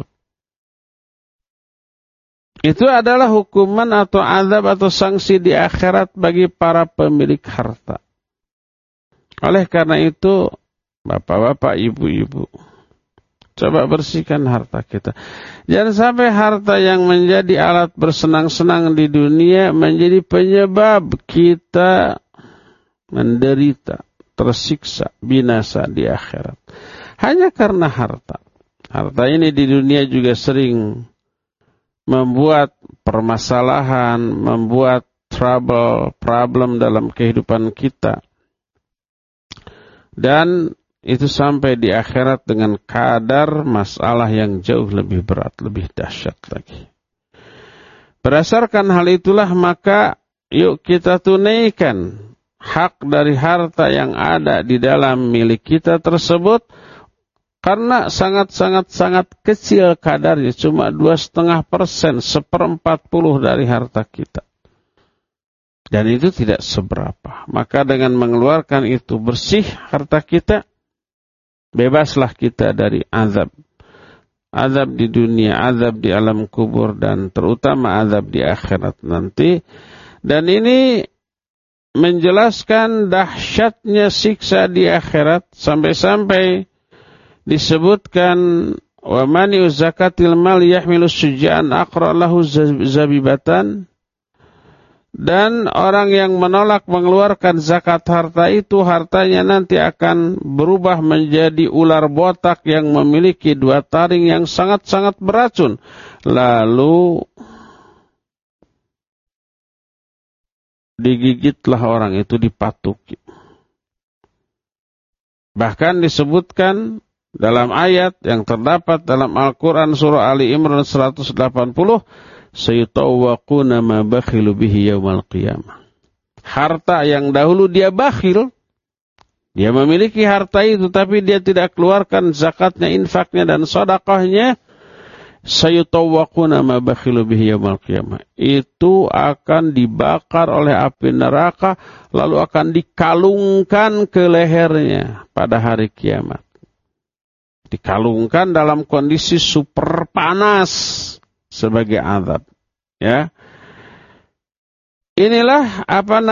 Itu adalah hukuman atau azab atau sanksi di akhirat bagi para pemilik harta. Oleh karena itu, bapak-bapak, ibu-ibu, coba bersihkan harta kita. Jangan sampai harta yang menjadi alat bersenang-senang di dunia menjadi penyebab kita menderita, tersiksa, binasa di akhirat. Hanya karena harta. Harta ini di dunia juga sering membuat permasalahan, membuat problem dalam kehidupan kita. Dan itu sampai di akhirat dengan kadar masalah yang jauh lebih berat, lebih dahsyat lagi. Berdasarkan hal itulah maka yuk kita tunaikan hak dari harta yang ada di dalam milik kita tersebut. Karena sangat kecil kadarnya, cuma 2,5%, 1/40 dari harta kita. Dan itu tidak seberapa. Maka dengan mengeluarkan itu bersih harta kita, bebaslah kita dari azab azab di dunia, azab di alam kubur, dan terutama azab di akhirat nanti. Dan ini menjelaskan dahsyatnya siksa di akhirat, sampai-sampai disebutkan wa mani'u zakatil mal yahmilu sujaan aqra lahu zabibatan. Dan orang yang menolak mengeluarkan zakat harta itu, hartanya nanti akan berubah menjadi ular botak yang memiliki 2 taring yang sangat-sangat beracun. Lalu digigitlah orang itu, dipatuki. Bahkan disebutkan dalam ayat yang terdapat dalam Al-Quran surah Ali Imran 180, sayutawwaquna ma bakhilu bihi yaumal qiyamah. Harta yang dahulu dia bakhil, dia memiliki harta itu tapi dia tidak keluarkan zakatnya, infaknya dan sedekahnya, sayutawwaquna ma bakhilu bihi yaumal qiyamah. Itu akan dibakar oleh api neraka, lalu akan dikalungkan ke lehernya pada hari kiamat. Dikalungkan dalam kondisi super panas sebagai azab, ya. Inilah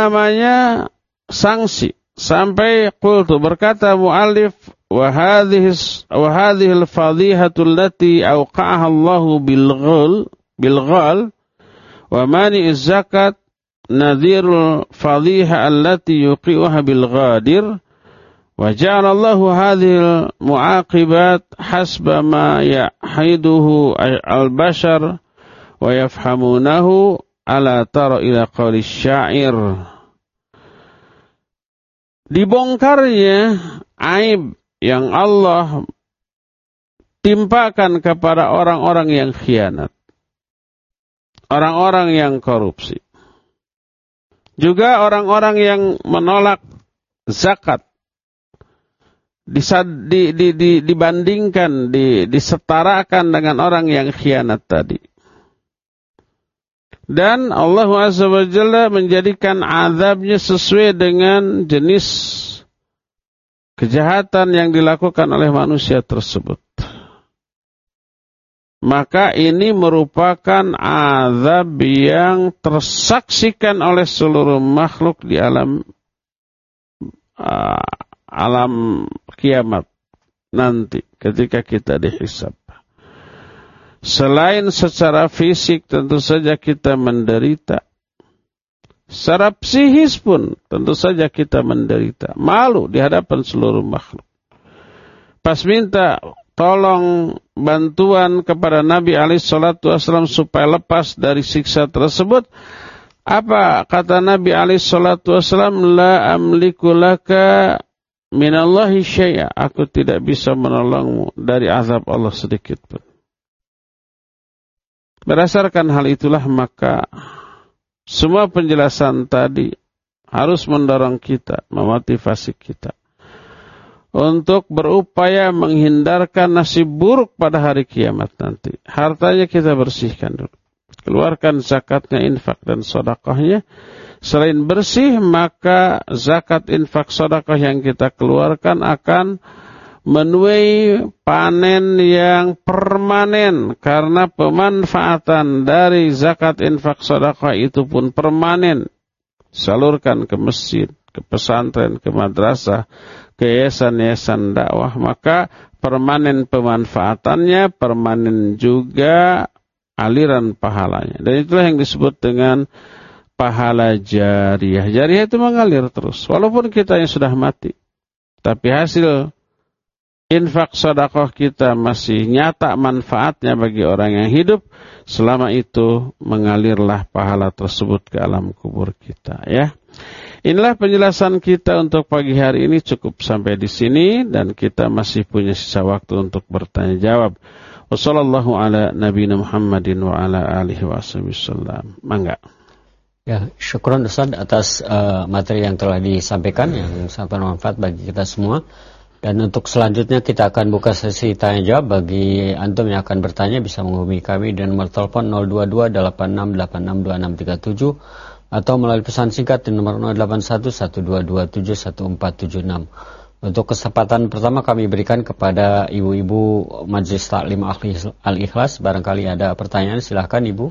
sanksi. Sampai qultu, berkata muallif, wa hadhihi al-fadhihatu allati awqa'aha Allahu bil ghal wa mani'i zakat nadhirul fadhiha allati yuqi'uha bil ghadir. وجعل الله هذه المعاقبات حسب ما يحيده البشر ويفهمونه ألا تر إلى قول الشاعر. Dibongkarnya aib yang Allah timpakan kepada orang-orang yang khianat, orang-orang yang korupsi, juga orang-orang yang menolak zakat, dibandingkan, disetarakan dengan orang yang khianat tadi. Dan Allah Azza wa Jalla menjadikan azabnya sesuai dengan jenis kejahatan yang dilakukan oleh manusia tersebut. Maka ini merupakan azab yang tersaksikan oleh seluruh makhluk di alam kiamat nanti ketika kita dihisab. Selain secara fisik tentu saja kita menderita, secara psikis pun tentu saja kita menderita, malu di hadapan seluruh makhluk. Pas minta tolong bantuan kepada Nabi SAW supaya lepas dari siksa tersebut, apa kata Nabi SAW? La amliku laka minallahi syai'a, aku tidak bisa menolongmu dari azab Allah sedikit pun. Berdasarkan hal itulah maka semua penjelasan tadi harus mendorong kita, memotivasi kita untuk berupaya menghindarkan nasib buruk pada hari kiamat nanti. Hartanya kita bersihkan dulu, keluarkan zakatnya, infak dan sedekahnya. Selain bersih, maka zakat, infak, sedekah yang kita keluarkan akan menuai panen yang permanen, karena pemanfaatan dari zakat, infak, sedekah itu pun permanen. Salurkan ke masjid, ke pesantren, ke madrasah, ke yayasan-yayasan dakwah, maka permanen pemanfaatannya, permanen juga aliran pahalanya. Dan itulah yang disebut dengan pahala jariyah. Jariyah itu mengalir terus, walaupun kita yang sudah mati, tapi hasil infak sedekah kita masih nyata manfaatnya bagi orang yang hidup. Selama itu mengalirlah pahala tersebut ke alam kubur kita, ya. Inilah penjelasan kita untuk pagi hari ini, cukup sampai di sini dan kita masih punya sisa waktu untuk bertanya jawab. Wassallallahu ala nabiyina Muhammadin wa ala alihi wasallam. Mangga. Ya, syukron Ustaz atas materi yang telah disampaikan yang sangat bermanfaat bagi kita semua. Dan untuk selanjutnya kita akan buka sesi tanya jawab. Bagi antum yang akan bertanya bisa menghubungi kami dengan nomor telepon 02286862637 atau melalui pesan singkat di nomor 081122714776. Untuk kesempatan pertama kami berikan kepada ibu-ibu Majelis Taklim Al-Ikhlas. Barangkali ada pertanyaan, silahkan Ibu.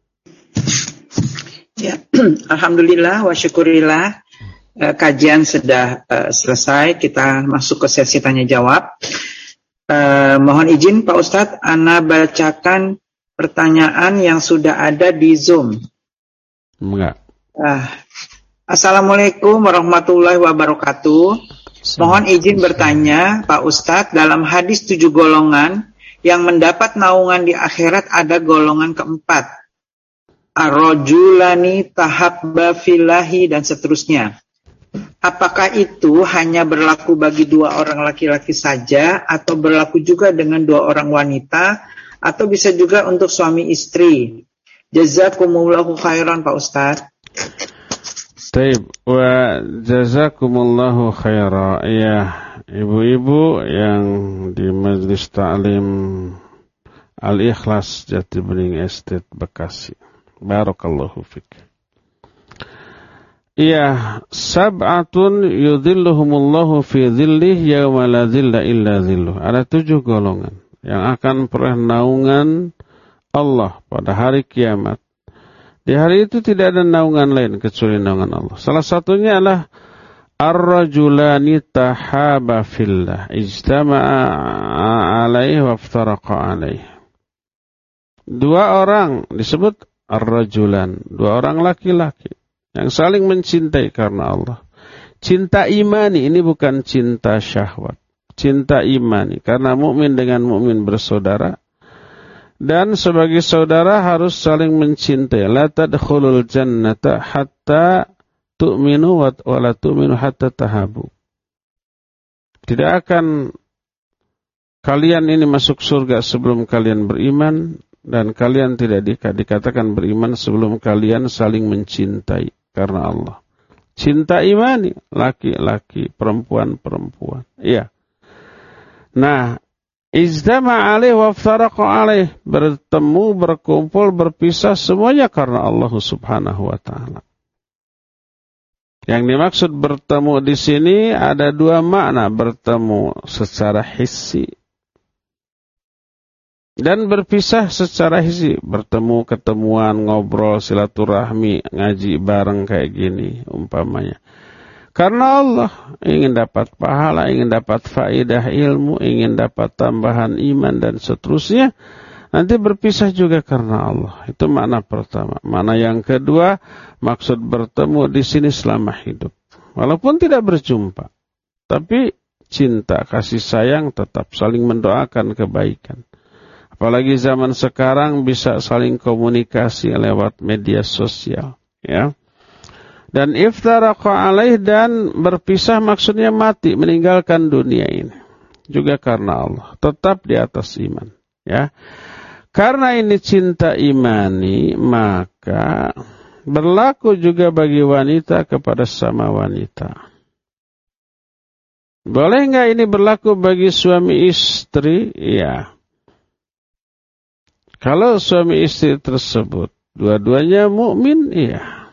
Ya, alhamdulillah wa syukurillah. Kajian sudah selesai. Kita masuk ke sesi tanya jawab. Mohon izin Pak Ustadz, Ana bacakan pertanyaan yang sudah ada di Zoom. Enggak. Assalamualaikum warahmatullahi wabarakatuh. Mohon izin bertanya Pak Ustadz, dalam hadis 7 golongan yang mendapat naungan di akhirat ada golongan keempat, ar-rajulani tahabba fillahi dan seterusnya. Apakah itu hanya berlaku bagi 2 orang laki-laki saja atau berlaku juga dengan 2 orang wanita atau bisa juga untuk suami istri? Jazakumullahu khairan Pak Ustadz. Taib wa jazakumullahu khairan. Ya, ibu-ibu yang di Majelis Ta'lim Al-Ikhlas Jati Bening Estate Bekasi. Barakallahu fik. Iya, sab'atun yudhilluhumullahu fi dhillih yawma la dhilla illa dhilluh. Ada 7 golongan yang akan peroleh naungan Allah pada hari kiamat. Di hari itu tidak ada naungan lain kecuali naungan Allah. Salah satunya adalah ar-rajulani tahaba fillah ijtama'a alaihi wa iftaraqa alaihi. 2 orang disebut ar-rajulan, 2 orang laki-laki yang saling mencintai karena Allah. Cinta imani, ini bukan cinta syahwat. Cinta imani, karena mukmin dengan mukmin bersaudara. Dan sebagai saudara harus saling mencintai. La tadkhulul jannata hatta tu'minu wa la tu'minu hatta tahabu. Tidak akan kalian ini masuk surga sebelum kalian beriman. Dan kalian tidak dikatakan beriman sebelum kalian saling mencintai karena Allah. Cinta imani, laki-laki, perempuan-perempuan. Iya. Nah, ijtama' alaih wa iftaraqa alaih, bertemu, berkumpul, berpisah semuanya karena Allah Subhanahu wa taala. Yang dimaksud bertemu di sini ada 2 makna, bertemu secara hissi dan berpisah secara hissi, bertemu, ketemuan, ngobrol, silaturahmi, ngaji bareng kayak gini umpamanya. Karena Allah ingin dapat pahala, ingin dapat faedah ilmu, ingin dapat tambahan iman dan seterusnya. Nanti berpisah juga karena Allah. Itu makna pertama. Makna yang kedua, maksud bertemu di sini selama hidup. Walaupun tidak berjumpa, tapi cinta, kasih sayang tetap saling mendoakan kebaikan. Apalagi zaman sekarang bisa saling komunikasi lewat media sosial, ya. Dan iftaraqa alaih, dan berpisah maksudnya mati, meninggalkan dunia ini. Juga karena Allah, tetap di atas iman, ya. Karena ini cinta imani, maka berlaku juga bagi wanita kepada sama wanita. Boleh enggak ini berlaku bagi suami istri? Ya. Kalau suami istri tersebut dua-duanya mukmin, iya.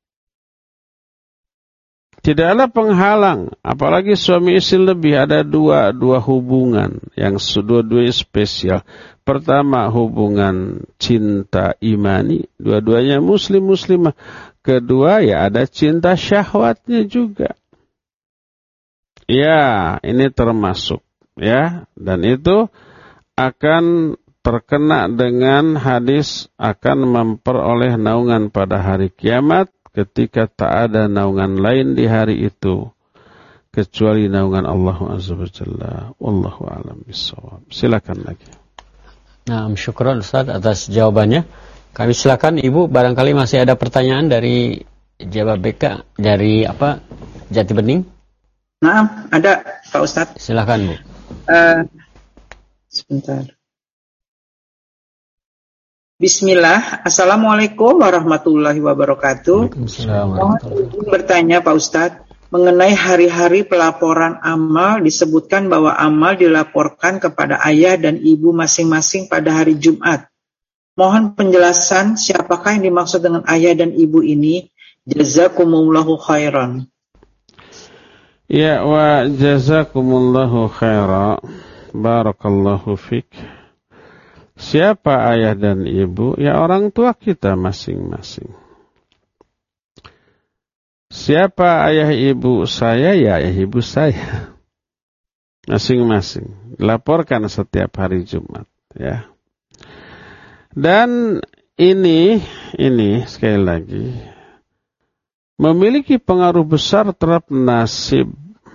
Tidaklah penghalang, apalagi suami istri lebih, ada dua hubungan yang dua-duanya spesial. Pertama, hubungan cinta imani, dua-duanya muslim-muslimah. Kedua, ya ada cinta syahwatnya juga. Ya, ini termasuk, ya, dan itu akan terkena dengan hadis akan memperoleh naungan pada hari kiamat ketika tak ada naungan lain di hari itu kecuali naungan Allah Azza wa Jalla. Wallahu a'lam bishawab. Silakan lagi. Nah, syukran Ustaz atas jawabannya. Kami silakan Ibu, barangkali masih ada pertanyaan dari Jawa BK, dari Jati Bening. Nah, ada Pak Ustaz. Silakan Bu. Sebentar. Bismillah, Assalamualaikum warahmatullahi wabarakatuh. Mohon bertanya Pak Ustadz, mengenai hari-hari pelaporan amal, disebutkan bahwa amal dilaporkan kepada ayah dan ibu masing-masing pada hari Jumat. Mohon penjelasan siapakah yang dimaksud dengan ayah dan ibu ini? Jazakumullahu khairan. Ya, wa jazakumullahu khaira. Barakallahu fik. Siapa ayah dan ibu? Ya, orang tua kita masing-masing. Siapa ayah ibu saya? Ya, ayah ibu saya. Masing-masing. Laporkan setiap hari Jumat, ya. Dan ini sekali lagi memiliki pengaruh besar terhadap nasib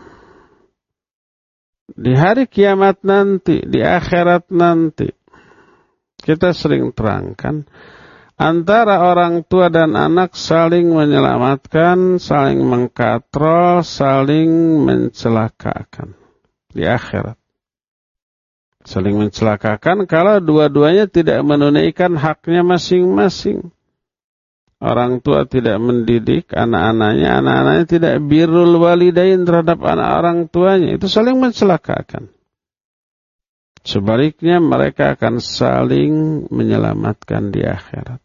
di hari kiamat nanti, di akhirat nanti. Kita sering terangkan antara orang tua dan anak saling menyelamatkan, saling mengkatrol, saling mencelakakan di akhirat. Saling mencelakakan kalau dua-duanya tidak menunaikan haknya masing-masing. Orang tua tidak mendidik anak-anaknya, anak-anaknya tidak birrul walidain terhadap anak orang tuanya. Itu saling mencelakakan. Sebaliknya mereka akan saling menyelamatkan di akhirat.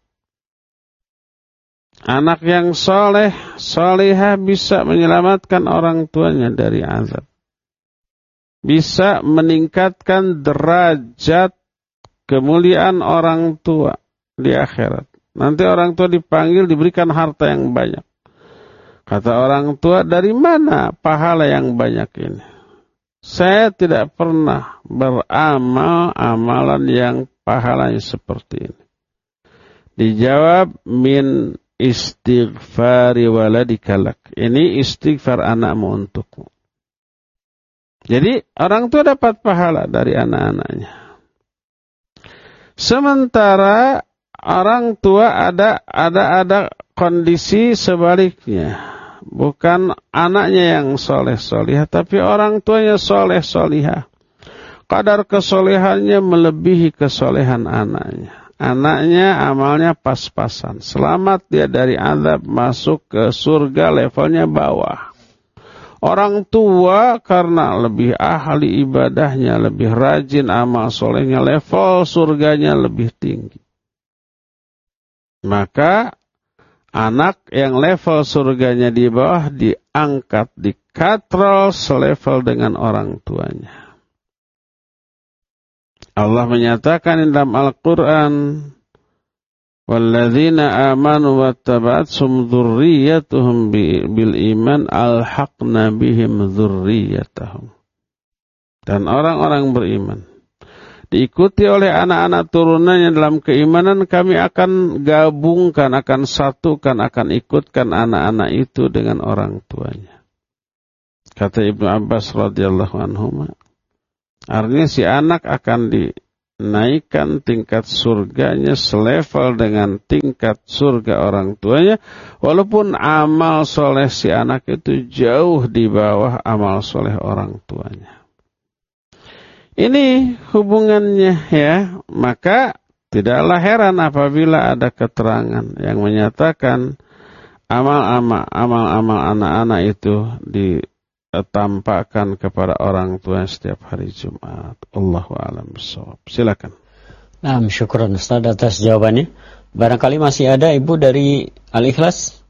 Anak yang soleh, solehah bisa menyelamatkan orang tuanya dari azab. Bisa meningkatkan derajat kemuliaan orang tua di akhirat. Nanti orang tua dipanggil, diberikan harta yang banyak. Kata orang tua, dari mana pahala yang banyak ini? Saya tidak pernah beramal amalan yang pahalanya seperti ini. Dijawab, min istighfari waladikalak. Ini istighfar anakmu untukmu. Jadi orang tua dapat pahala dari anak-anaknya. Sementara orang tua ada kondisi sebaliknya. Bukan anaknya yang soleh-solihah, tapi orang tuanya soleh-solihah. Kadar kesolehannya melebihi kesolehan anaknya. Anaknya amalnya pas-pasan. Selamat dia dari azab, masuk ke surga levelnya bawah. Orang tua karena lebih ahli ibadahnya, lebih rajin amal solehnya, level surganya lebih tinggi. Maka anak yang level surganya di bawah diangkat, dikatrol selevel dengan orang tuanya. Allah menyatakan dalam Al-Quran, walladzina amanu wattaba'athum dzurriyyatuhum bil iman alhaqna bihim dzurriyyatahum. Dan orang-orang beriman diikuti oleh anak-anak turunannya dalam keimanan, kami akan gabungkan, akan satukan, akan ikutkan anak-anak itu dengan orang tuanya. Kata Ibnu Abbas radhiyallahu anhu, artinya si anak akan dinaikkan tingkat surganya selevel dengan tingkat surga orang tuanya, walaupun amal soleh si anak itu jauh di bawah amal soleh orang tuanya. Ini hubungannya, ya. Maka tidaklah heran apabila ada keterangan yang menyatakan amal-amal anak-anak itu ditampakkan kepada orang tua setiap hari Jumat. Allahu a'lam bishawab. Silakan. Nah, syukran Ustaz atas jawabannya. Barangkali masih ada Ibu dari Al-Ikhlas.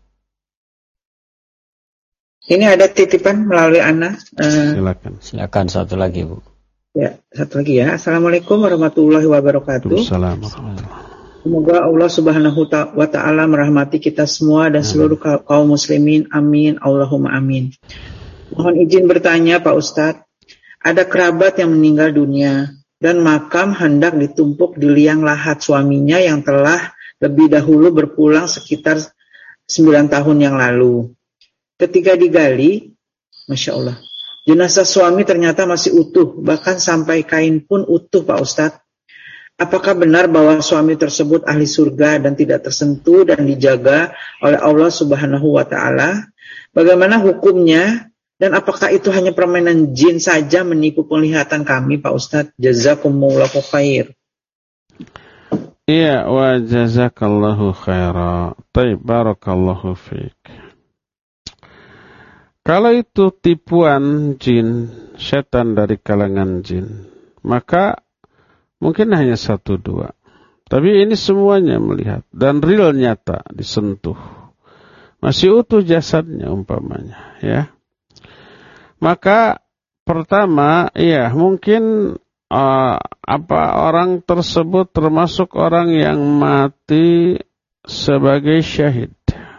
Ini ada titipan melalui Ana. Silakan satu lagi, Bu. Ya, satu lagi ya. Assalamualaikum warahmatullahi wabarakatuh. Semoga Allah Subhanahu wa Ta'ala merahmati kita semua dan seluruh kaum muslimin. Amin. Allahumma amin. Mohon izin bertanya Pak Ustadz. Ada kerabat yang meninggal dunia dan makam hendak ditumpuk di liang lahat suaminya yang telah lebih dahulu berpulang sekitar 9 tahun yang lalu. Ketika digali, Masya Allah, jenazah suami ternyata masih utuh, bahkan sampai kain pun utuh Pak Ustadz. Apakah benar bahwa suami tersebut ahli surga dan tidak tersentuh dan dijaga oleh Allah Subhanahu wa Ta'ala? Bagaimana hukumnya? Dan apakah itu hanya permainan jin saja menipu penglihatan kami Pak Ustadz? Jazakumullahu khair. Iya, wa jazakallahu khaira. Taib, barakallahu fiik. Kalau itu tipuan jin, setan dari kalangan jin, maka mungkin hanya 1-2. Tapi ini semuanya melihat dan real nyata disentuh. Masih utuh jasadnya umpamanya, ya. Maka pertama, ya mungkin orang tersebut termasuk orang yang mati sebagai syahid.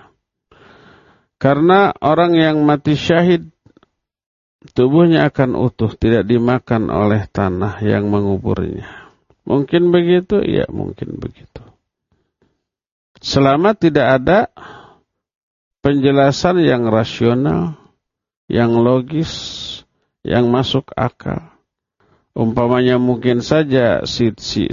Karena orang yang mati syahid, tubuhnya akan utuh, tidak dimakan oleh tanah yang menguburnya. Mungkin begitu? Ya, mungkin begitu. Selama tidak ada penjelasan yang rasional, yang logis, yang masuk akal. Umpamanya mungkin saja si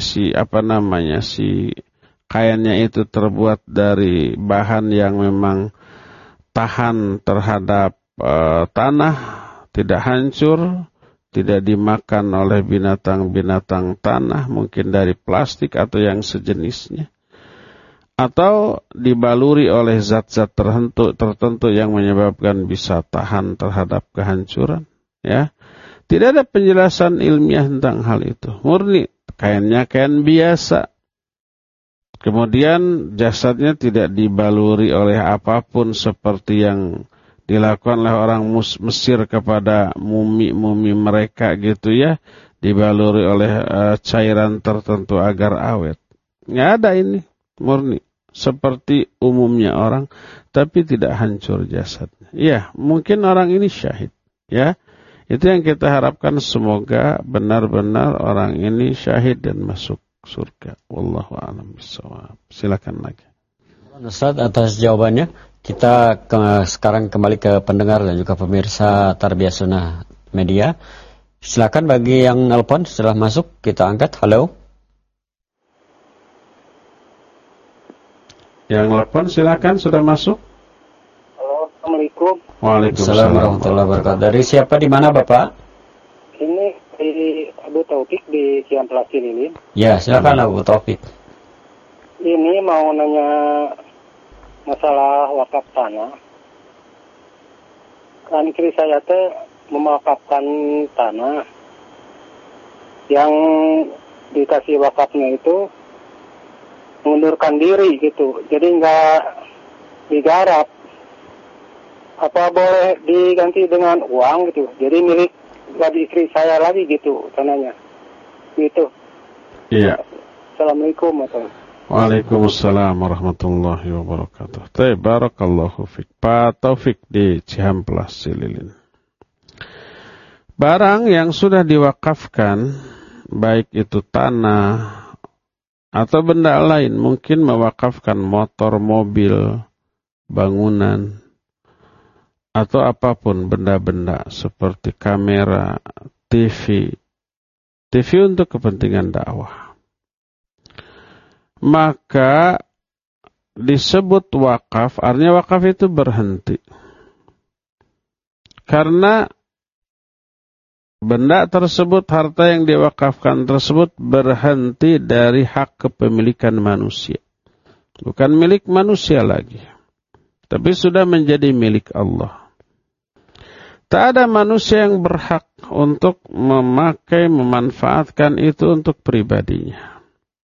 kainnya itu terbuat dari bahan yang memang tahan terhadap tanah, tidak hancur, tidak dimakan oleh binatang-binatang tanah, mungkin dari plastik atau yang sejenisnya. Atau dibaluri oleh zat-zat tertentu yang menyebabkan bisa tahan terhadap kehancuran. Ya, tidak ada penjelasan ilmiah tentang hal itu. Murni kainnya kain biasa. Kemudian jasadnya tidak dibaluri oleh apapun seperti yang dilakukan oleh orang Mesir kepada mumi-mumi mereka gitu ya, dibaluri oleh cairan tertentu agar awet. Nggak ada ini, murni seperti umumnya orang, tapi tidak hancur jasadnya. Ya, mungkin orang ini syahid, ya. Itu yang kita harapkan, semoga benar-benar orang ini syahid dan masuk surga. Wallahu a'lam bishawab. Silakan lagi. Ustaz atas jawabannya. Kita sekarang kembali ke pendengar dan juga pemirsa Tarbiyah Sunnah Media. Silakan bagi yang nelpon setelah masuk kita angkat. Halo. Yang nelpon silakan, sudah masuk. Halo, Assalamualaikum. Waalaikumsalam warahmatullahi wabarakatuh. Dari siapa, di mana Bapak? Ini di Abu Taufik di Ciamplas Cililin. Ya, silakan Abu Taufik. Ini mau nanya masalah wakaf tanah. Kan istri saya teh mewakafkan tanah. Yang dikasih wakafnya itu mengundurkan diri gitu. Jadi nggak digarap. Apa boleh diganti dengan uang gitu. Jadi milik dari istri saya lagi gitu tanahnya. Gitu. Iya. Assalamualaikum warahmatullahi. Waalaikumsalam warahmatullahi wabarakatuh. Barakallahu fiik. Pak Taufik di Cihamplas Cililin. Barang yang sudah diwakafkan, baik itu tanah atau benda lain, mungkin mewakafkan motor, mobil, bangunan, atau apapun benda-benda seperti kamera, TV untuk kepentingan dakwah. Maka disebut wakaf, artinya wakaf itu berhenti. Karena benda tersebut, harta yang diwakafkan tersebut berhenti dari hak kepemilikan manusia. Bukan milik manusia lagi, tapi sudah menjadi milik Allah. Tak ada manusia yang berhak untuk memakai, memanfaatkan itu untuk pribadinya.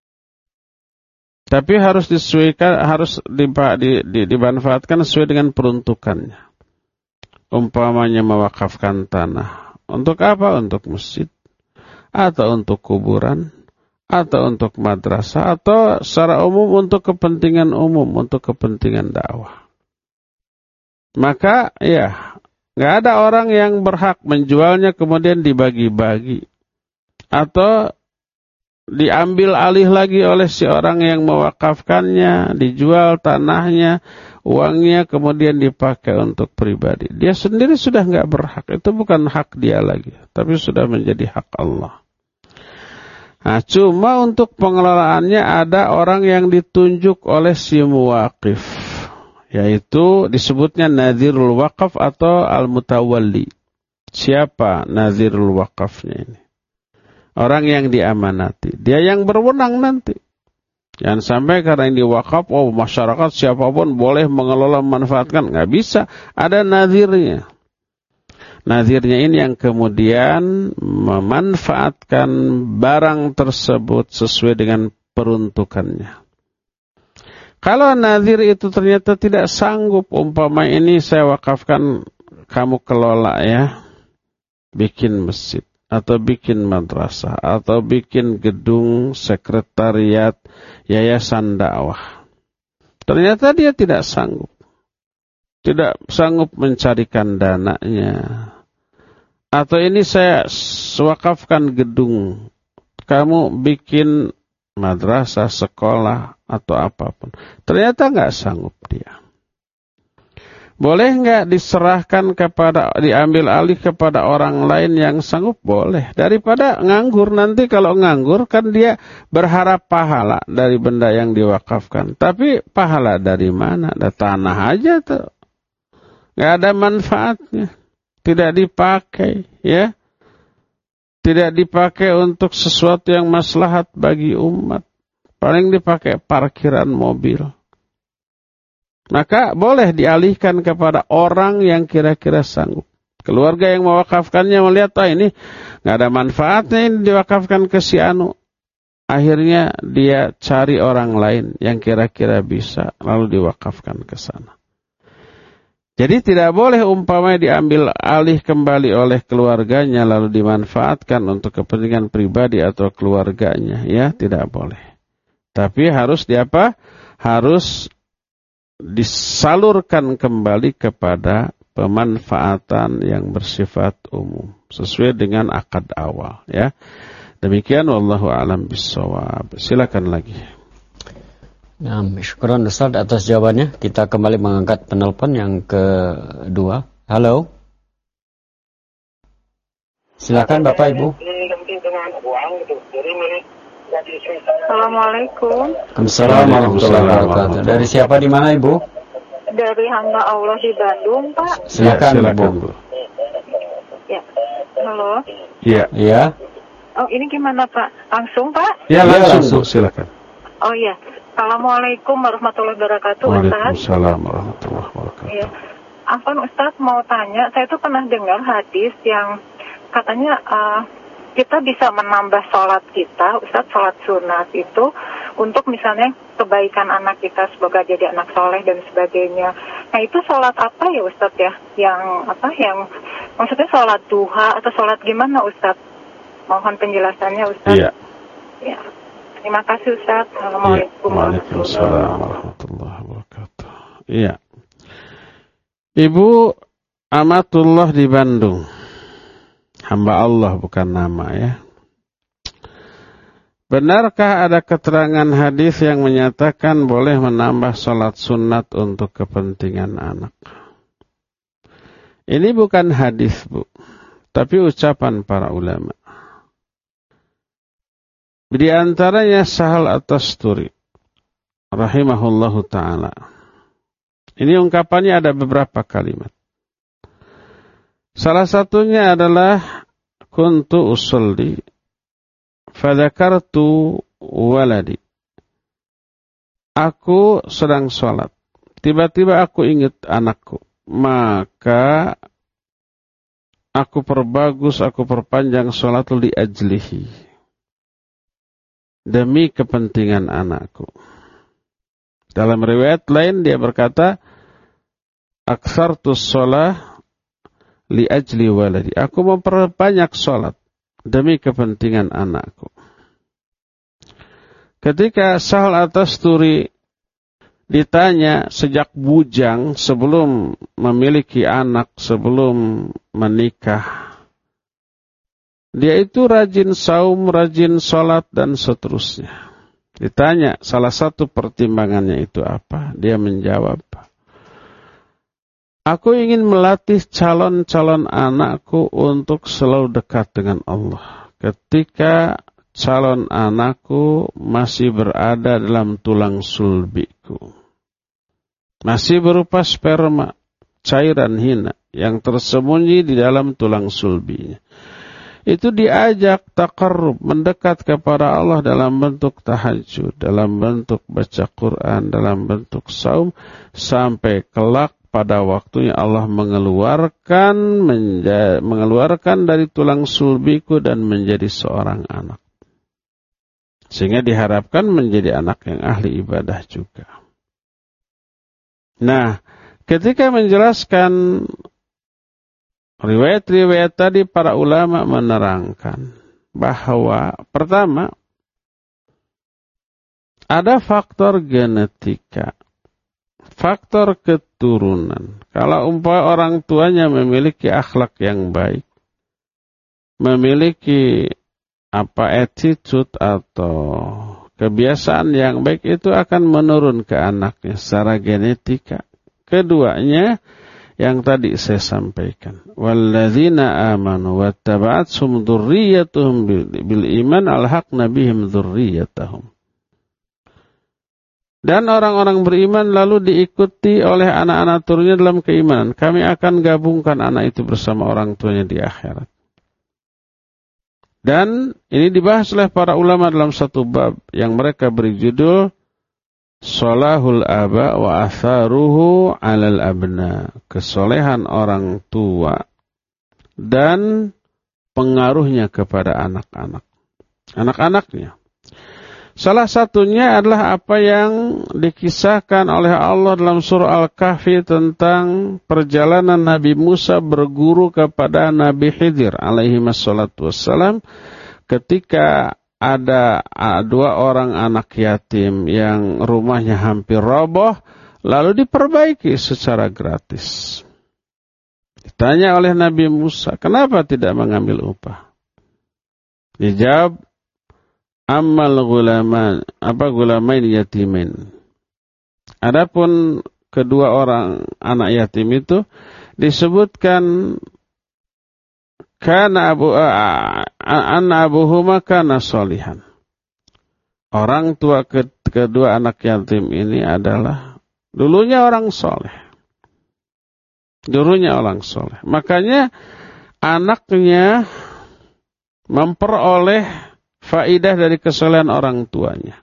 Tapi harus disesuaikan, harus dimanfaatkan sesuai dengan peruntukannya. Umpamanya mewakafkan tanah. Untuk apa? Untuk masjid, atau untuk kuburan, atau untuk madrasah, atau secara umum untuk kepentingan umum, untuk kepentingan dakwah. Maka ya, nggak ada orang yang berhak menjualnya kemudian dibagi-bagi atau diambil alih lagi oleh si orang yang mewakafkannya, dijual tanahnya, uangnya kemudian dipakai untuk pribadi. Dia sendiri sudah nggak berhak, itu bukan hak dia lagi, tapi sudah menjadi hak Allah. Nah, cuma untuk pengelolaannya ada orang yang ditunjuk oleh si muwakif, yaitu disebutnya nadhirul wakaf atau al-mutawalli. Siapa nadhirul wakafnya ini? Orang yang diamanati. Dia yang berwenang nanti. Jangan sampai karena ini wakaf, masyarakat siapapun boleh mengelola, memanfaatkan. Nggak bisa. Ada nadhirnya. Nadhirnya ini yang kemudian memanfaatkan barang tersebut sesuai dengan peruntukannya. Kalau nadhir itu ternyata tidak sanggup, umpama ini saya wakafkan, kamu kelola ya. bikin masjid, atau bikin madrasah, atau bikin gedung sekretariat yayasan dakwah. Ternyata dia tidak sanggup mencarikan dananya. Atau ini saya wakafkan gedung, kamu bikin madrasah, sekolah, atau apapun. Ternyata nggak sanggup dia. Boleh nggak diambil alih kepada orang lain yang sanggup? Boleh. Daripada nganggur, nanti kalau nganggur kan dia berharap pahala dari benda yang diwakafkan. Tapi pahala dari mana? Ada tanah aja tuh. Nggak ada manfaatnya. Tidak dipakai, ya. Tidak dipakai untuk sesuatu yang maslahat bagi umat. Paling dipakai parkiran mobil. Maka boleh dialihkan kepada orang yang kira-kira sanggup. Keluarga yang mewakafkannya melihat, ini nggak ada manfaatnya, ini diwakafkan ke si anu. Akhirnya dia cari orang lain yang kira-kira bisa, lalu diwakafkan ke sana. Jadi tidak boleh umpamanya diambil alih kembali oleh keluarganya lalu dimanfaatkan untuk kepentingan pribadi atau keluarganya, ya, tidak boleh. Tapi harus harus disalurkan kembali kepada pemanfaatan yang bersifat umum sesuai dengan akad awal, ya. Demikian, wallahu a'lam bissawab. Silakan lagi. Nah, syukran Ustaz atas jawabannya. Kita kembali mengangkat penelpon yang kedua. Halo. Silakan Bapak Ibu. Assalamualaikum. Waalaikumsalam warahmatullahi wabarakatuh. Dari siapa di mana Ibu? Dari hamba Allah di Bandung, Pak. Silakan Ibu. Ya. Halo. Iya. Iya. Oh, ini gimana Pak? Langsung Pak? Ya, langsung Bu, silakan. Oh iya. Assalamualaikum warahmatullahi wabarakatuh, Ustaz. Waalaikumsalam warahmatullahi wabarakatuh. Iya. Afwan Ustaz mau tanya, saya tuh pernah dengar hadis yang katanya kita bisa menambah sholat kita, Ustaz, sholat sunat itu untuk misalnya kebaikan anak kita semoga jadi anak soleh dan sebagainya. Nah itu sholat apa ya Ustaz ya? Yang maksudnya sholat duha atau sholat gimana Ustaz? Mohon penjelasannya Ustaz. Iya. Ya. Terima kasih Ustaz. Assalamualaikum warahmatullahi wabarakatuh. Iya. Ibu Amatullah di Bandung. Hamba Allah bukan nama, ya. Benarkah ada keterangan hadis yang menyatakan boleh menambah sholat sunat untuk kepentingan anak? Ini bukan hadis, Bu, tapi ucapan para ulama. Di antaranya Sahal At-Tasturi rahimahullahu ta'ala. Ini ungkapannya ada beberapa kalimat. Salah satunya adalah kuntu usolli fadzakartu waladi. Aku sedang sholat, tiba-tiba aku ingat anakku, maka aku perpanjang sholatul li ajlihi, demi kepentingan anakku. Dalam riwayat lain dia berkata, aksartus sholah li ajli waladi. Aku memperbanyak sholat demi kepentingan anakku. Ketika Sahal At-Tasturi ditanya sejak bujang sebelum memiliki anak, sebelum menikah, dia itu rajin saum, rajin sholat dan seterusnya. Ditanya salah satu pertimbangannya itu apa? Dia menjawab, aku ingin melatih calon-calon anakku untuk selalu dekat dengan Allah. Ketika calon anakku masih berada dalam tulang sulbiku, masih berupa sperma, cairan hina yang tersembunyi di dalam tulang sulbinya, itu diajak taqarrub, mendekat kepada Allah dalam bentuk tahajud, dalam bentuk baca Quran, dalam bentuk saum, sampai kelak pada waktunya Allah mengeluarkan dari tulang sulbiku dan menjadi seorang anak. Sehingga diharapkan menjadi anak yang ahli ibadah juga. Nah, ketika menjelaskan Riwayat-riwayat tadi para ulama menerangkan bahwa pertama ada faktor genetika, faktor keturunan. Kalau orang tuanya memiliki akhlak yang baik, memiliki attitude atau kebiasaan yang baik, itu akan menurun ke anaknya secara genetika. Keduanya yang tadi saya sampaikan, walladzina amanu wattaba'athum dzurriyyatuhum bil iman alhaqna bihim dzurriyyatahum. Dan orang-orang beriman lalu diikuti oleh anak-anak turunnya dalam keimanan, kami akan gabungkan anak itu bersama orang tuanya di akhirat. Dan ini dibahas oleh para ulama dalam satu bab yang mereka beri judul Sholahul aba wa atharuhu 'alal abna. Kesolehan orang tua dan pengaruhnya kepada anak-anaknya. Salah satunya adalah apa yang dikisahkan oleh Allah dalam surah Al-Kahfi tentang perjalanan Nabi Musa berguru kepada Nabi Khidir alaihi wassalatu wassalam ketika ada 2 orang anak yatim yang rumahnya hampir roboh, lalu diperbaiki secara gratis. Ditanya oleh Nabi Musa, kenapa tidak mengambil upah? Dijawab, ammal gulamain yatimin. Adapun kedua orang anak yatim itu disebutkan kana abuhuma kana sholihan. Orang tua kedua anak yatim ini adalah dulunya orang soleh. Makanya anaknya memperoleh faidah dari kesolehan orang tuanya.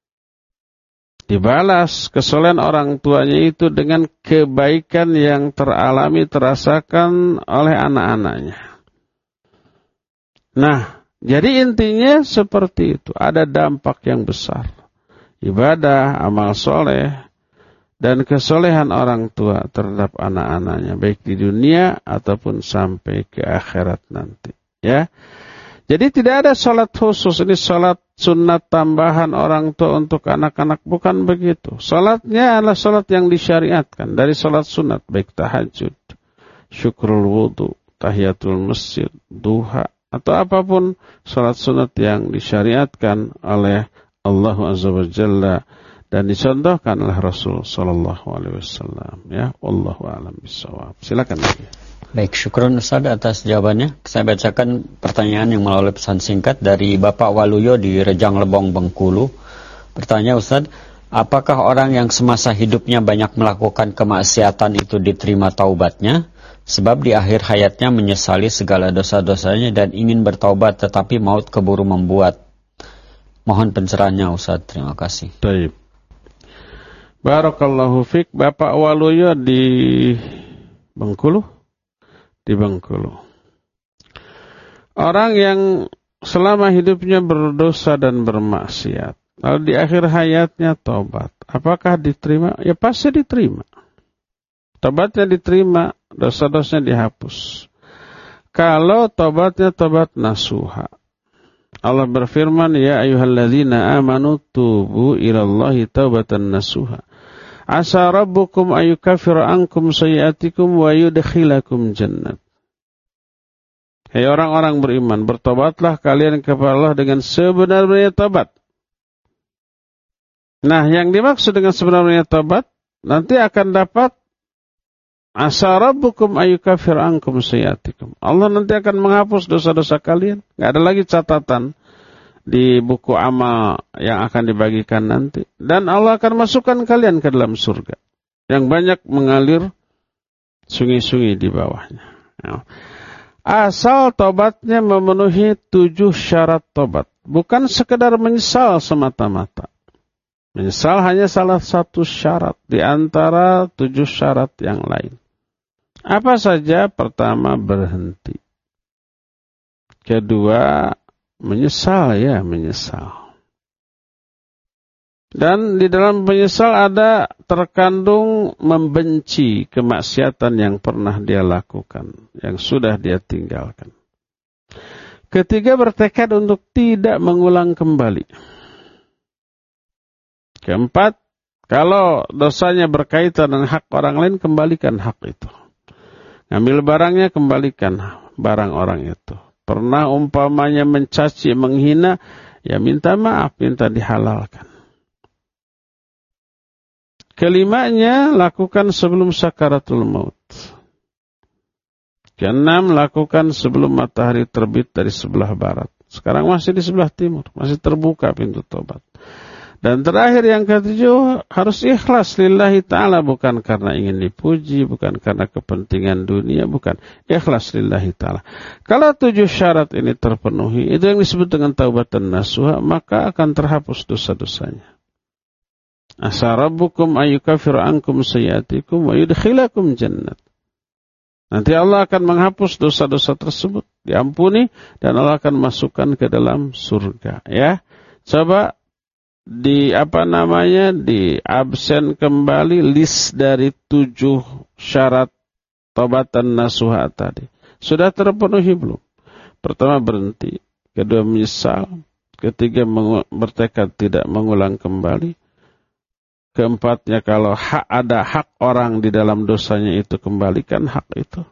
Dibalas kesolehan orang tuanya itu dengan kebaikan yang terasakan oleh anak-anaknya. Nah, jadi intinya seperti itu. Ada dampak yang besar. Ibadah, amal soleh, dan kesolehan orang tua terhadap anak-anaknya. Baik di dunia ataupun sampai ke akhirat nanti. Ya. Jadi tidak ada sholat khusus. Ini sholat sunat tambahan orang tua untuk anak-anak. Bukan begitu. Sholatnya adalah sholat yang disyariatkan. Dari sholat sunat. Baik tahajud, syukrul wudu, tahiyatul masjid, duha, atau apapun salat sunat yang disyariatkan oleh Allah Azza wa Jalla dan dicontohkan oleh Rasul sallallahu alaihi wasallam. Ya, wallahu a'lam bishawab. Silakan. Baik, syukron Ustaz atas jawabannya. Saya bacakan pertanyaan yang melalui pesan singkat dari Bapak Waluyo di Rejang Lebong, Bengkulu. Bertanya Ustaz, apakah orang yang semasa hidupnya banyak melakukan kemaksiatan itu diterima taubatnya? Sebab di akhir hayatnya menyesali segala dosa-dosanya dan ingin bertaubat tetapi maut keburu membuat. Mohon pencerahannya Ustaz, terima kasih. Baik. Barakallahu fiik. Bapak Waluyo di Bengkulu. Orang yang selama hidupnya berdosa dan bermaksiat, lalu di akhir hayatnya taubat, apakah diterima? Ya pasti diterima. Taubatnya diterima, dosa-dosanya dihapus. Kalau taubatnya taubat nasuha. Allah berfirman, ya ayyuhalladzina amanu tubu ilallahi taubatan nasuha. Asa rabbukum ayyukaffira ankum sayyi'atikum wa yudkhilakum jannat. Hei orang-orang beriman, bertobatlah kalian kepada Allah dengan sebenar-benarnya taubat. Nah, yang dimaksud dengan sebenarnya taubat nanti akan dapat asa rabbukum ayyukaffir ankum sayyi'atikum. Allah nanti akan menghapus dosa-dosa kalian. Enggak ada lagi catatan di buku amal yang akan dibagikan nanti. Dan Allah akan masukkan kalian ke dalam surga yang banyak mengalir sungai-sungai di bawahnya. Asal tobatnya memenuhi 7 syarat tobat. Bukan sekedar menyesal semata-mata. Menyesal hanya salah satu syarat di antara 7 syarat yang lain. Apa saja? Pertama, berhenti. Kedua, menyesal. Dan di dalam menyesal ada terkandung membenci kemaksiatan yang pernah dia lakukan, yang sudah dia tinggalkan. Ketiga, bertekad untuk tidak mengulang kembali. Keempat, kalau dosanya berkaitan dengan hak orang lain, kembalikan hak itu. Ngambil barangnya, kembalikan barang orang itu. Pernah umpamanya mencaci, menghina, ya minta maaf, minta dihalalkan. Kelimanya, lakukan sebelum sakaratul maut. Keenam, lakukan sebelum matahari terbit dari sebelah barat. Sekarang masih di sebelah timur, masih terbuka pintu tobat. Dan terakhir yang ketujuh, harus ikhlas lillahi ta'ala, bukan karena ingin dipuji, bukan karena kepentingan dunia, bukan. Ikhlas lillahi ta'ala. Kalau 7 syarat ini terpenuhi, itu yang disebut dengan taubatan nasuha, maka akan terhapus dosa-dosanya. Asa rabbukum ayyukaffir ankum sayyiatikum wa yudkhilakum jannat. Nanti Allah akan menghapus dosa-dosa tersebut, diampuni, dan Allah akan masukkan ke dalam surga. Ya, coba di absen kembali list dari 7 syarat taubatan nasuha tadi. Sudah terpenuhi belum? Pertama, berhenti. Kedua, menyesal. Ketiga, bertekad tidak mengulang kembali. Keempatnya, kalau ada hak orang di dalam dosanya itu, kembalikan hak itu.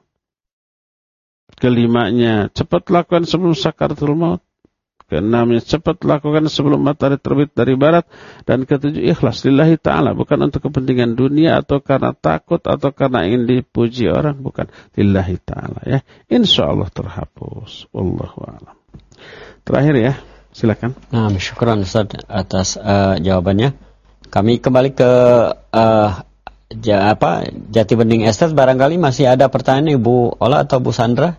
Kelimanya, cepat lakukan sebelum sakaratul maut. Keenamnya, cepat lakukan sebelum matahari terbit dari barat. Dan ketujuh, ikhlas lillahi ta'ala, bukan untuk kepentingan dunia atau karena takut atau karena ingin dipuji orang, bukan, lillahi ta'ala, ya. Insyaallah terhapus. Wallahu a'lam. Terakhir ya, silakan. Nah, syukran Ustaz atas jawabannya. Kami kembali ke Jati Bening Estate. Barangkali masih ada pertanyaan Ibu Ola atau Bu Sandra?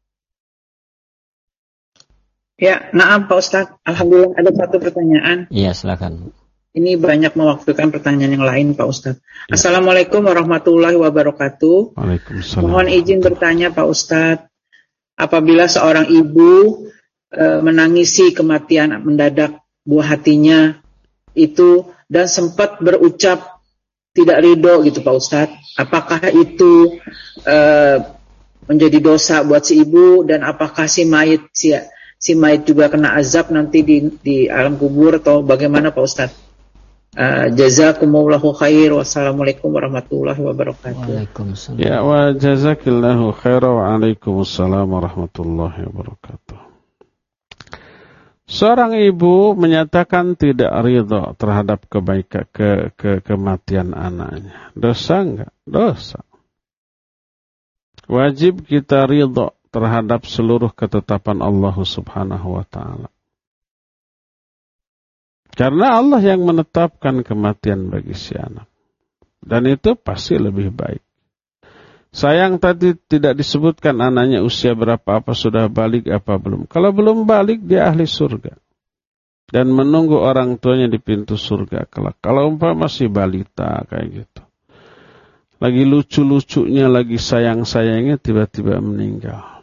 Ya, maaf Pak Ustadz. Alhamdulillah ada satu pertanyaan. Iya, silakan. Ini banyak mewaktukan pertanyaan yang lain Pak Ustadz. Ya. Assalamualaikum warahmatullahi wabarakatuh. Waalaikumsalam. Mohon izin bertanya Pak Ustadz. Apabila seorang ibu menangisi kematian mendadak buah hatinya itu dan sempat berucap tidak ridho gitu Pak Ustadz, apakah itu menjadi dosa buat si ibu, dan apakah si mayit juga kena azab nanti di alam kubur, atau bagaimana Pak Ustadz? Jazakumullahu khair. Wassalamualaikum warahmatullahi wabarakatuh. Waalaikumsalam. Ya, wa jazakillahu khair wa waalaikumsalam warahmatullahi wabarakatuh. Seorang ibu menyatakan tidak ridho terhadap kematian anaknya. Dosa enggak? Dosa. Wajib kita ridho terhadap seluruh ketetapan Allah Subhanahu wa ta'ala. Karena Allah yang menetapkan kematian bagi si anak. Dan itu pasti lebih baik. Sayang tadi tidak disebutkan anaknya usia berapa, apa sudah balik apa belum. Kalau belum balik, dia ahli surga. Dan menunggu orang tuanya di pintu surga kelak. Kalau umpama masih balita kayak gitu, lagi lucu-lucunya, lagi sayang-sayangnya, tiba-tiba meninggal.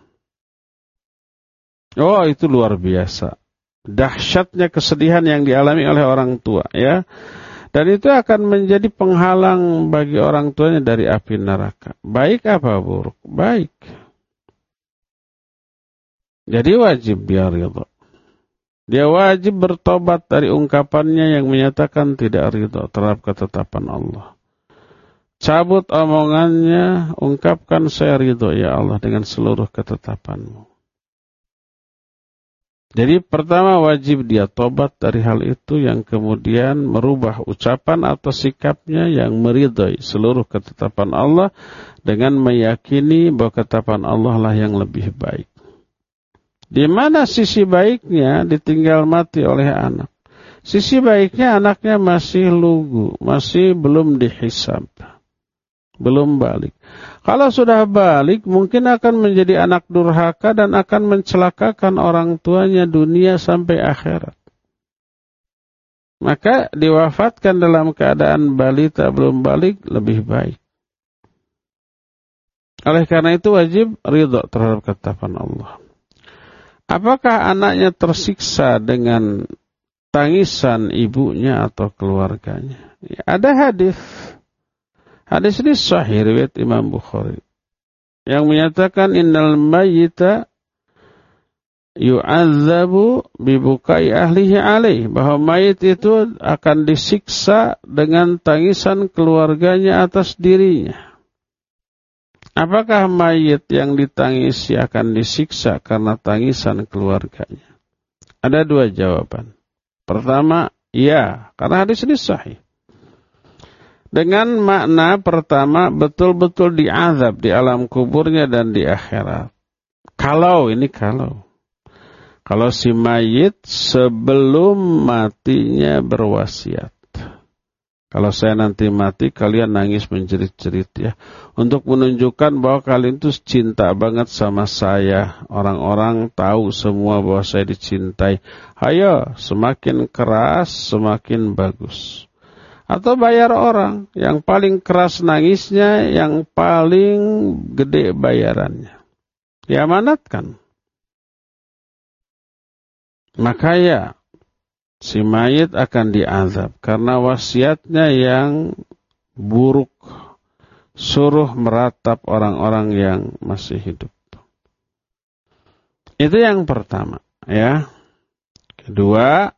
Oh, itu luar biasa. Dahsyatnya kesedihan yang dialami oleh orang tua, ya. Dan itu akan menjadi penghalang bagi orang tuanya dari api neraka. Baik apa buruk? Baik. Jadi wajib dia ridho. Dia wajib bertobat dari ungkapannya yang menyatakan tidak ridho terhadap ketetapan Allah. Cabut omongannya, ungkapkan saya ridho ya Allah dengan seluruh ketetapan-Mu. Jadi pertama wajib dia tobat dari hal itu, yang kemudian merubah ucapan atau sikapnya yang meridhai seluruh ketetapan Allah dengan meyakini bahwa ketetapan Allah lah yang lebih baik. Di mana sisi baiknya? Ditinggal mati oleh anak. Sisi baiknya anaknya masih lugu, masih belum dihisab, belum balik. Kalau sudah balik, mungkin akan menjadi anak durhaka dan akan mencelakakan orang tuanya dunia sampai akhirat. Maka diwafatkan dalam keadaan balita belum balik lebih baik. Oleh karena itu wajib ridho terhadap ketetapan Allah. Apakah anaknya tersiksa dengan tangisan ibunya atau keluarganya. Ya, ada hadis. Hadis ini sahih riwayat Imam Bukhari yang menyatakan innal mayyita yu'adzabu bibukai ahlihi alaih, bahwa mayit itu akan disiksa dengan tangisan keluarganya atas dirinya. Apakah mayit yang ditangisi akan disiksa karena tangisan keluarganya? Ada dua jawaban. Pertama, ya, karena hadis ini sahih. Dengan makna pertama, betul-betul diazab di alam kuburnya dan di akhirat. Kalau si mayit sebelum matinya berwasiat, kalau saya nanti mati, kalian nangis menjerit-jerit ya, untuk menunjukkan bahwa kalian itu cinta banget sama saya. Orang-orang tahu semua bahwa saya dicintai. Ayo, semakin keras, semakin bagus. Atau bayar orang, yang paling keras nangisnya, yang paling gede bayarannya. Diamanatkan. Maka ya, si mayit akan diazab karena wasiatnya yang buruk, suruh meratap orang-orang yang masih hidup. Itu yang pertama, ya. Kedua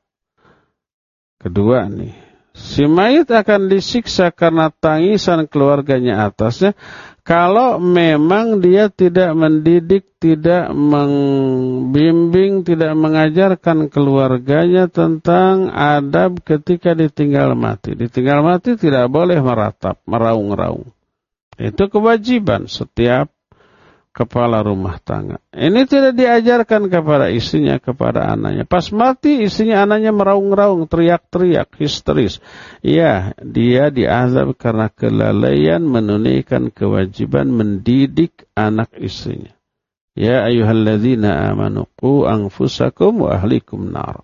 nih, si mayit akan disiksa karena tangisan keluarganya atasnya kalau memang dia tidak mendidik, tidak membimbing, tidak mengajarkan keluarganya tentang adab ketika ditinggal mati. Ditinggal mati tidak boleh meratap, meraung-raung. Itu kewajiban setiap kepala rumah tangga. Ini tidak diajarkan kepada istrinya, kepada anaknya. Pas mati istrinya, anaknya meraung-raung, teriak-teriak, histeris. Ya, dia diazab karena kelalaian menunaikan kewajiban mendidik anak istrinya. Ya ayyuhalladzina amanu qu anfusakum wa ahlikum nar.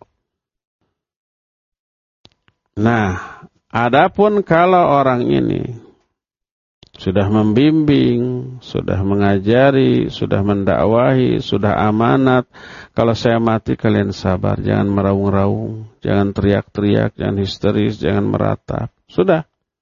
Nah, adapun kalau orang ini sudah membimbing, sudah mengajari, sudah mendakwahi, sudah amanat. Kalau saya mati kalian sabar, jangan meraung-raung, jangan teriak-teriak, jangan histeris, jangan meratap. Sudah.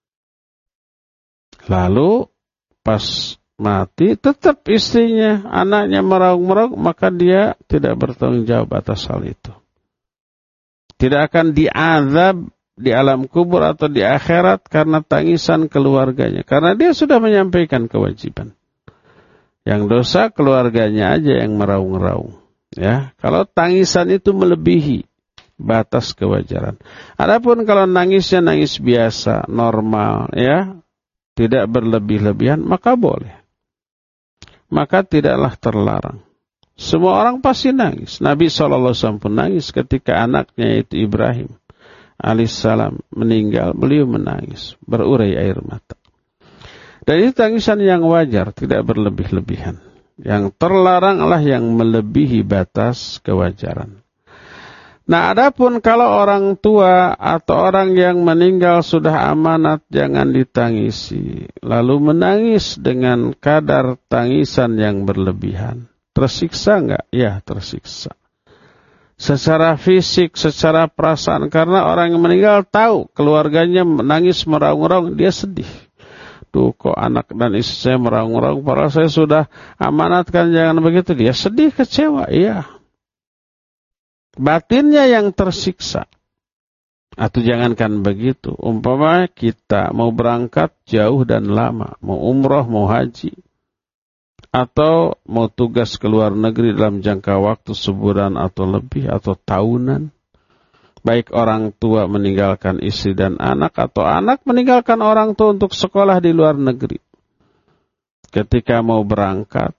Lalu pas mati tetap istrinya, anaknya meraung-raung, maka dia tidak bertanggung jawab atas hal itu. Tidak akan diazab di alam kubur atau di akhirat karena tangisan keluarganya. Karena dia sudah menyampaikan kewajiban. Yang dosa keluarganya aja yang meraung-raung. Ya, kalau tangisan itu melebihi batas kewajaran. Adapun kalau nangisnya nangis biasa, normal, ya, tidak berlebih-lebihan, maka boleh. Maka tidaklah terlarang. Semua orang pasti nangis. Nabi SAW pun nangis ketika anaknya yaitu Ibrahim alaihissalam meninggal, beliau menangis, berurai air mata. Dan itu tangisan yang wajar, tidak berlebih-lebihan. Yang terlaranglah yang melebihi batas kewajaran. Nah, adapun kalau orang tua atau orang yang meninggal sudah amanat, jangan ditangisi. Lalu menangis dengan kadar tangisan yang berlebihan. Tersiksa enggak? Ya, tersiksa. Secara fisik, secara perasaan. Karena orang yang meninggal tahu keluarganya menangis meraung-raung, dia sedih. Tuh kok anak dan istri saya meraung-raung, padahal saya sudah amanatkan jangan begitu. Dia sedih, kecewa, iya. Batinnya yang tersiksa. Atau jangankan begitu, umpama kita mau berangkat jauh dan lama, mau umroh, mau haji, atau mau tugas ke luar negeri dalam jangka waktu sebulan atau lebih atau tahunan. Baik orang tua meninggalkan istri dan anak atau anak meninggalkan orang tua untuk sekolah di luar negeri. Ketika mau berangkat,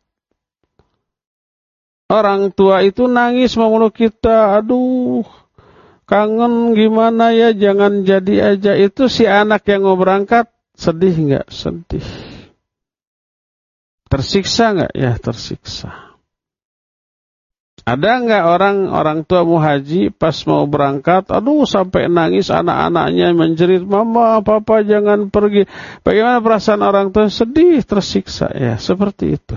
orang tua itu nangis memeluk kita, aduh kangen gimana ya, jangan jadi aja. Itu si anak yang mau berangkat sedih enggak? Sedih. Tersiksa enggak? Ya, tersiksa. Ada enggak orang tua mau haji pas mau berangkat, aduh sampai nangis, anak-anaknya menjerit, mama, papa jangan pergi. Bagaimana perasaan orang tua? Sedih, tersiksa. Ya, seperti itu.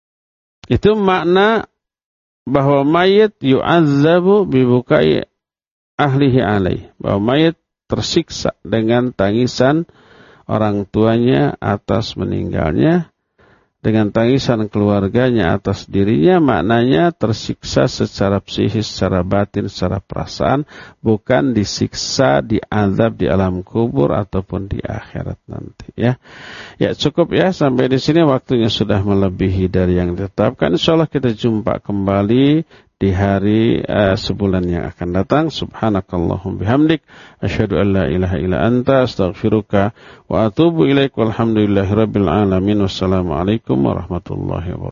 Itu makna bahwa mayit yu'azzabu bibukai ahlihi alaih, bahwa mayit tersiksa dengan tangisan orang tuanya atas meninggalnya, dengan tangisan keluarganya atas dirinya, maknanya tersiksa secara psikis, secara batin, secara perasaan, bukan disiksa, diazab di alam kubur ataupun di akhirat nanti, ya. Ya, cukup ya sampai di sini, waktunya sudah melebihi dari yang ditetapkan. Insyaallah kita jumpa kembali di hari sebulan yang akan datang. Subhanakallahum bihamdik, asyhadu an la ilaha illa anta, astaghfiruka wa atubu ilaik, walhamdulillahirabbil alamin. Wassalamualaikum warahmatullahi wabarakatuh.